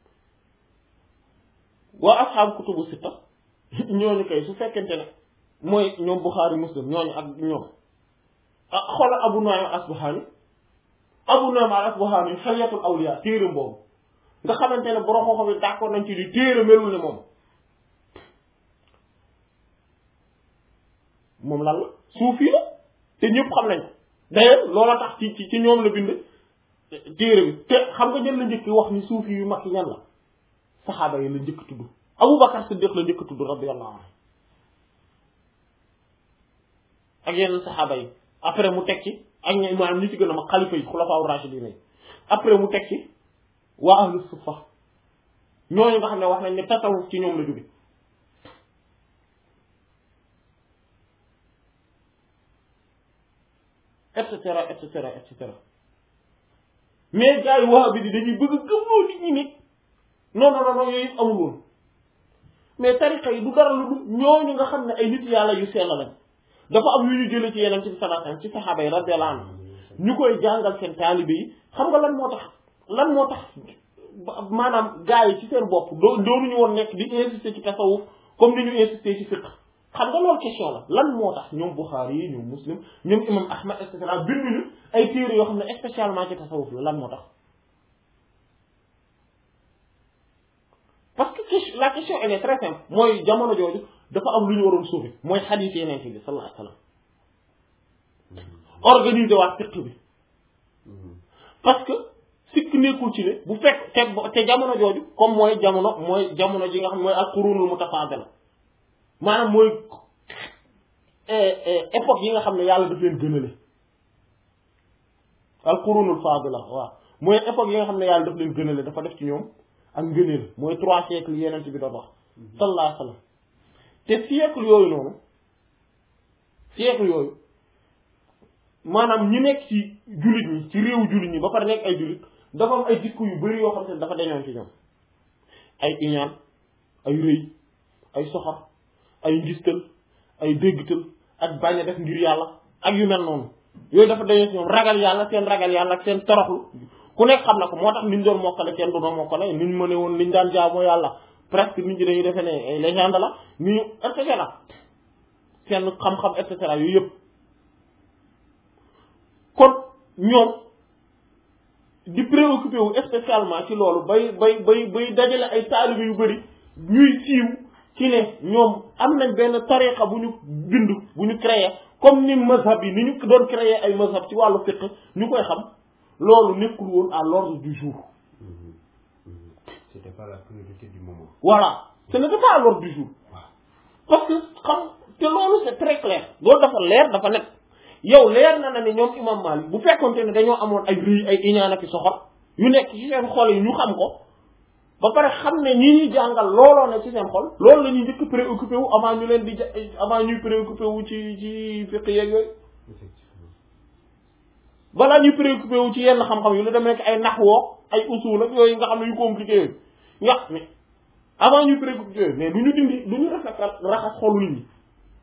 Speaker 1: waa asxaab kutubu sitta ñooñu kay su fekkente ne mooy ñoom Buxaari Muslim ñooñu ak ñoom xoolal Abu Nu'aym al-Asbahani Hilyatul Awliya téeram boobu nga xamante ne borom xam-xam yi d'accord nañ ci di téere melul ne moom lan la suufi la te ñëpp xam nañ ko d'ailleurs loola tax ci ñoom la bind téere bi te xam nga ñan la njëkk wax ni suufi yu mag yi ñan la saxaaba yi la njëkk tudd Abu Bakar Siddiq la njëkk tudd radiyallahu anhu ak yeneen saxaaba yi après mu teg ci ak ñi maanaam ñi ci gën a mag xalifa yi xulafaa rashidin yi après mu teg ci waa ahlu suffa ñooñu nga xam ne wax nañ ne tasawuf ci ñoom la jóge et cetera et cetera et cetera mais gars yi wahabi di dañuy bëgg a gëmloo nit ñi nit non yooyu yëpp amul woon mais tariqa yi du dara lu dul ñooñu nga xam ne ay nit yàlla yu sell lañ dafa am yu ñu jëlee ci yeneen ci sallallahu alayhi wasallam ci saxaaba yi radiyallahu anhum ñu koy jàngal seen taalibe yi xam nga lan moo tax maanaam gars yi ci seen bopp doonuñu woon nekk di insister ci tasawuf comme ni ñu insister ci fiqh xam nga loolu question la lan moo tax ñoom Bukhari yi ñoom Muslim ñoom imam Ahmad et cetera binduñu ay téere yoo xam ne spécialement ci tasawuf la lan moo tax parce que la question elle est très simple mooy jamono jooju dafa am lu ñu waroon sauver mooy xadiis yeneen bi sallallahu alayhi wasallam organiser waat fiqh bi parce que sikk nekkul ci ne bu fekk te jamono jooju comme mooy jamono ji nga xam ne mooy al-qurunul mutafaadila maanaam mooy époque yi nga xam ne yàlla daf leen gënale al-qurunul faadila waaw mooy époque yi nga xam ne yàlla daf leen gënale dafa def ci ñoom ak ngëneel mooy 3 siècles yeneen bi doon wax sallallahu alayhi wasallam te siècle yooyu maanaam ñi nekk ci jullit ñi ci réewu jullit ñi ba pare nekk ay jullit dafa am ay jikko yu bari yoo xam ne dafa dañoon ci ñoom ay iñaan ay rëy ay soxor ay ngistal ay déggtal ak bañ a def ngir yàlla ak yu mel noonu yooyu dafa dañoon ci ñoom ragal yàlla ak seen toroxlu ku nekk xam na ko moo tax niñ doon mokkale kenn du doon mokkale niñ mëne woon liñ daan jaamoo yàlla presque nit ñi dañuy defee ne ay légende la ni ñu et cetera seen xam-xam et cetera yooyu yëpp kon ñoom di préoccupé wu spécialement ci loolu bay dajale ay taalibe yu bari ñuy siiw ci ne ñoom am nañ benn tariqa bu ñu bind bu ñu créé comme ni mazhab yi ni ñu doon créé ay mazhab ci wàllu fiqh ñu koy xam loolu nekkul woon à l'ordre du jour.
Speaker 3: C'était pas la priorité du moment.
Speaker 1: Voilà, ce n'était pas à l'ordre du jour. Parce que te loolu c'est très clair loolu dafa leer dafa nekk yow leer na ni ñoom imam Malik bu fekkonte ne dañoo amoon ay rëy ay iñaan ak soxor yu nekk ci seen xol yi ñu xam ko ba pare xam ne ñi ñuy jàngal looloo ne ci seen xol loolu la ñuy njëkk préoccupé wu avant ñu leen di avant ñuy préoccupé wu ci fiqh yeeg yooyu. balaa ñuy préoccupé wu ci yenn xam-xam yu lu demee nekk ay naxwoo ay usul ak yooyu nga xam ne yu compliqué yooyu nga mais avant ñuy préoccupé mais du ñu raxas xolu nit ñi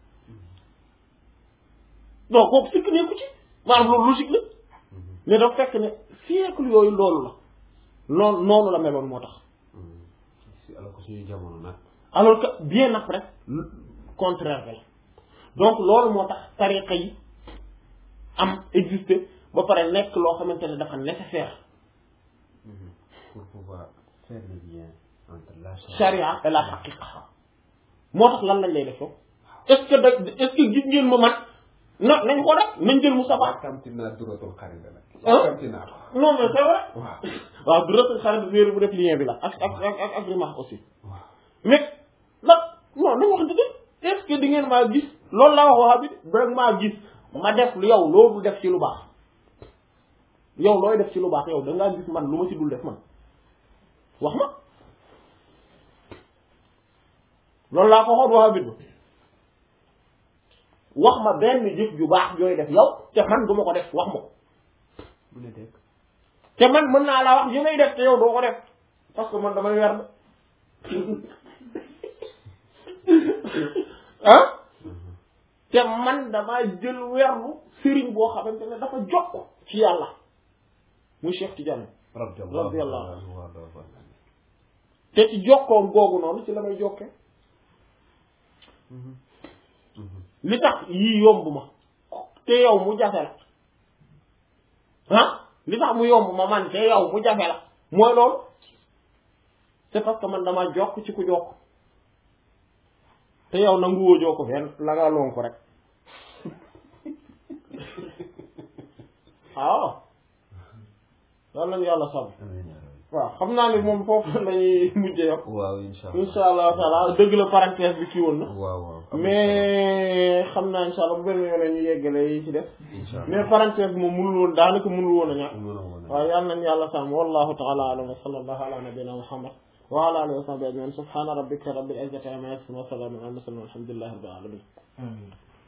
Speaker 1: donc kooku sikk nekku ci maanaam loolu logique la mais dafa fekk ne siècle yooyu loolu la noonu la meloon moo tax.
Speaker 3: alors que suñu jamono nag.
Speaker 1: alors que bien après contraire la donc loolu moo tax tariqa yi am existé ba pare nekk loo xamante ne dafa nécessaire.
Speaker 3: pour pouvoir faire le lien entre la
Speaker 1: charia et la haqiqa moo tax lan lañ lay def est-ce que gis ngeen ma man nañ ko rek nañ jël Moustapha.
Speaker 3: kamti naa duratul xarit la.
Speaker 1: kamti
Speaker 3: naa
Speaker 1: ko. non mais c'est vrai.
Speaker 3: waaw
Speaker 1: duratul xarit bi bu def lien bi la ak rimaax aussi. mais nag non nañ wax dëgg est-ce que di ngeen maa gis loolu laa wax waa bi rek maa gis ma def yow loolu def ci lu baax yow looy def ci lu baax yow da ngaa gis man lu ma ci dul def man wax ma loolu laa ko xool waa bi wax ma benn jëf ju baax jooy def yow te man du ma ko def wax ma ko
Speaker 3: mu ne dégg
Speaker 1: te man mën naa laa wax yi ngay def te yow doo ko def parce que man damay werd ah te man damaa jël werdu sëriñ boo xamante ne dafa jokk ci yàlla muy Cheikh Tidiane radiyallahu anhu te ci jokkoom googu noonu ci la may jokkee li tax yii yomb ma te yow mu jafe la ah li tax mu yomb ma man te yow mu jafe la mooy loolu c'est parce que man damaa jokk ci ku jokk te yow nanguwoo jokk fenn la nga loon ko rek waaw loolu lañu yàlla sàmm waaw xam naa ni moom foofu lañuy mujjee yow
Speaker 3: waaw
Speaker 1: insha allah taala dëgg la parenthèse bi kii woon na
Speaker 3: waaw
Speaker 1: mais xam naa insha allah bu benn yoon ñu yeggale yi ci def mais parenthèse bi moom mënul woon daanaka mënul woon a ñàkk waaw yàlla nañu yàlla sàmm wallahu taala alam wa sallallahu ala nabina muhammad wa ala alihi wa sahbihi ajmain subhana rabbika rabbil izzati amma yasifun wa salamun ala al mursalin walhamdulillahi rabbil alamin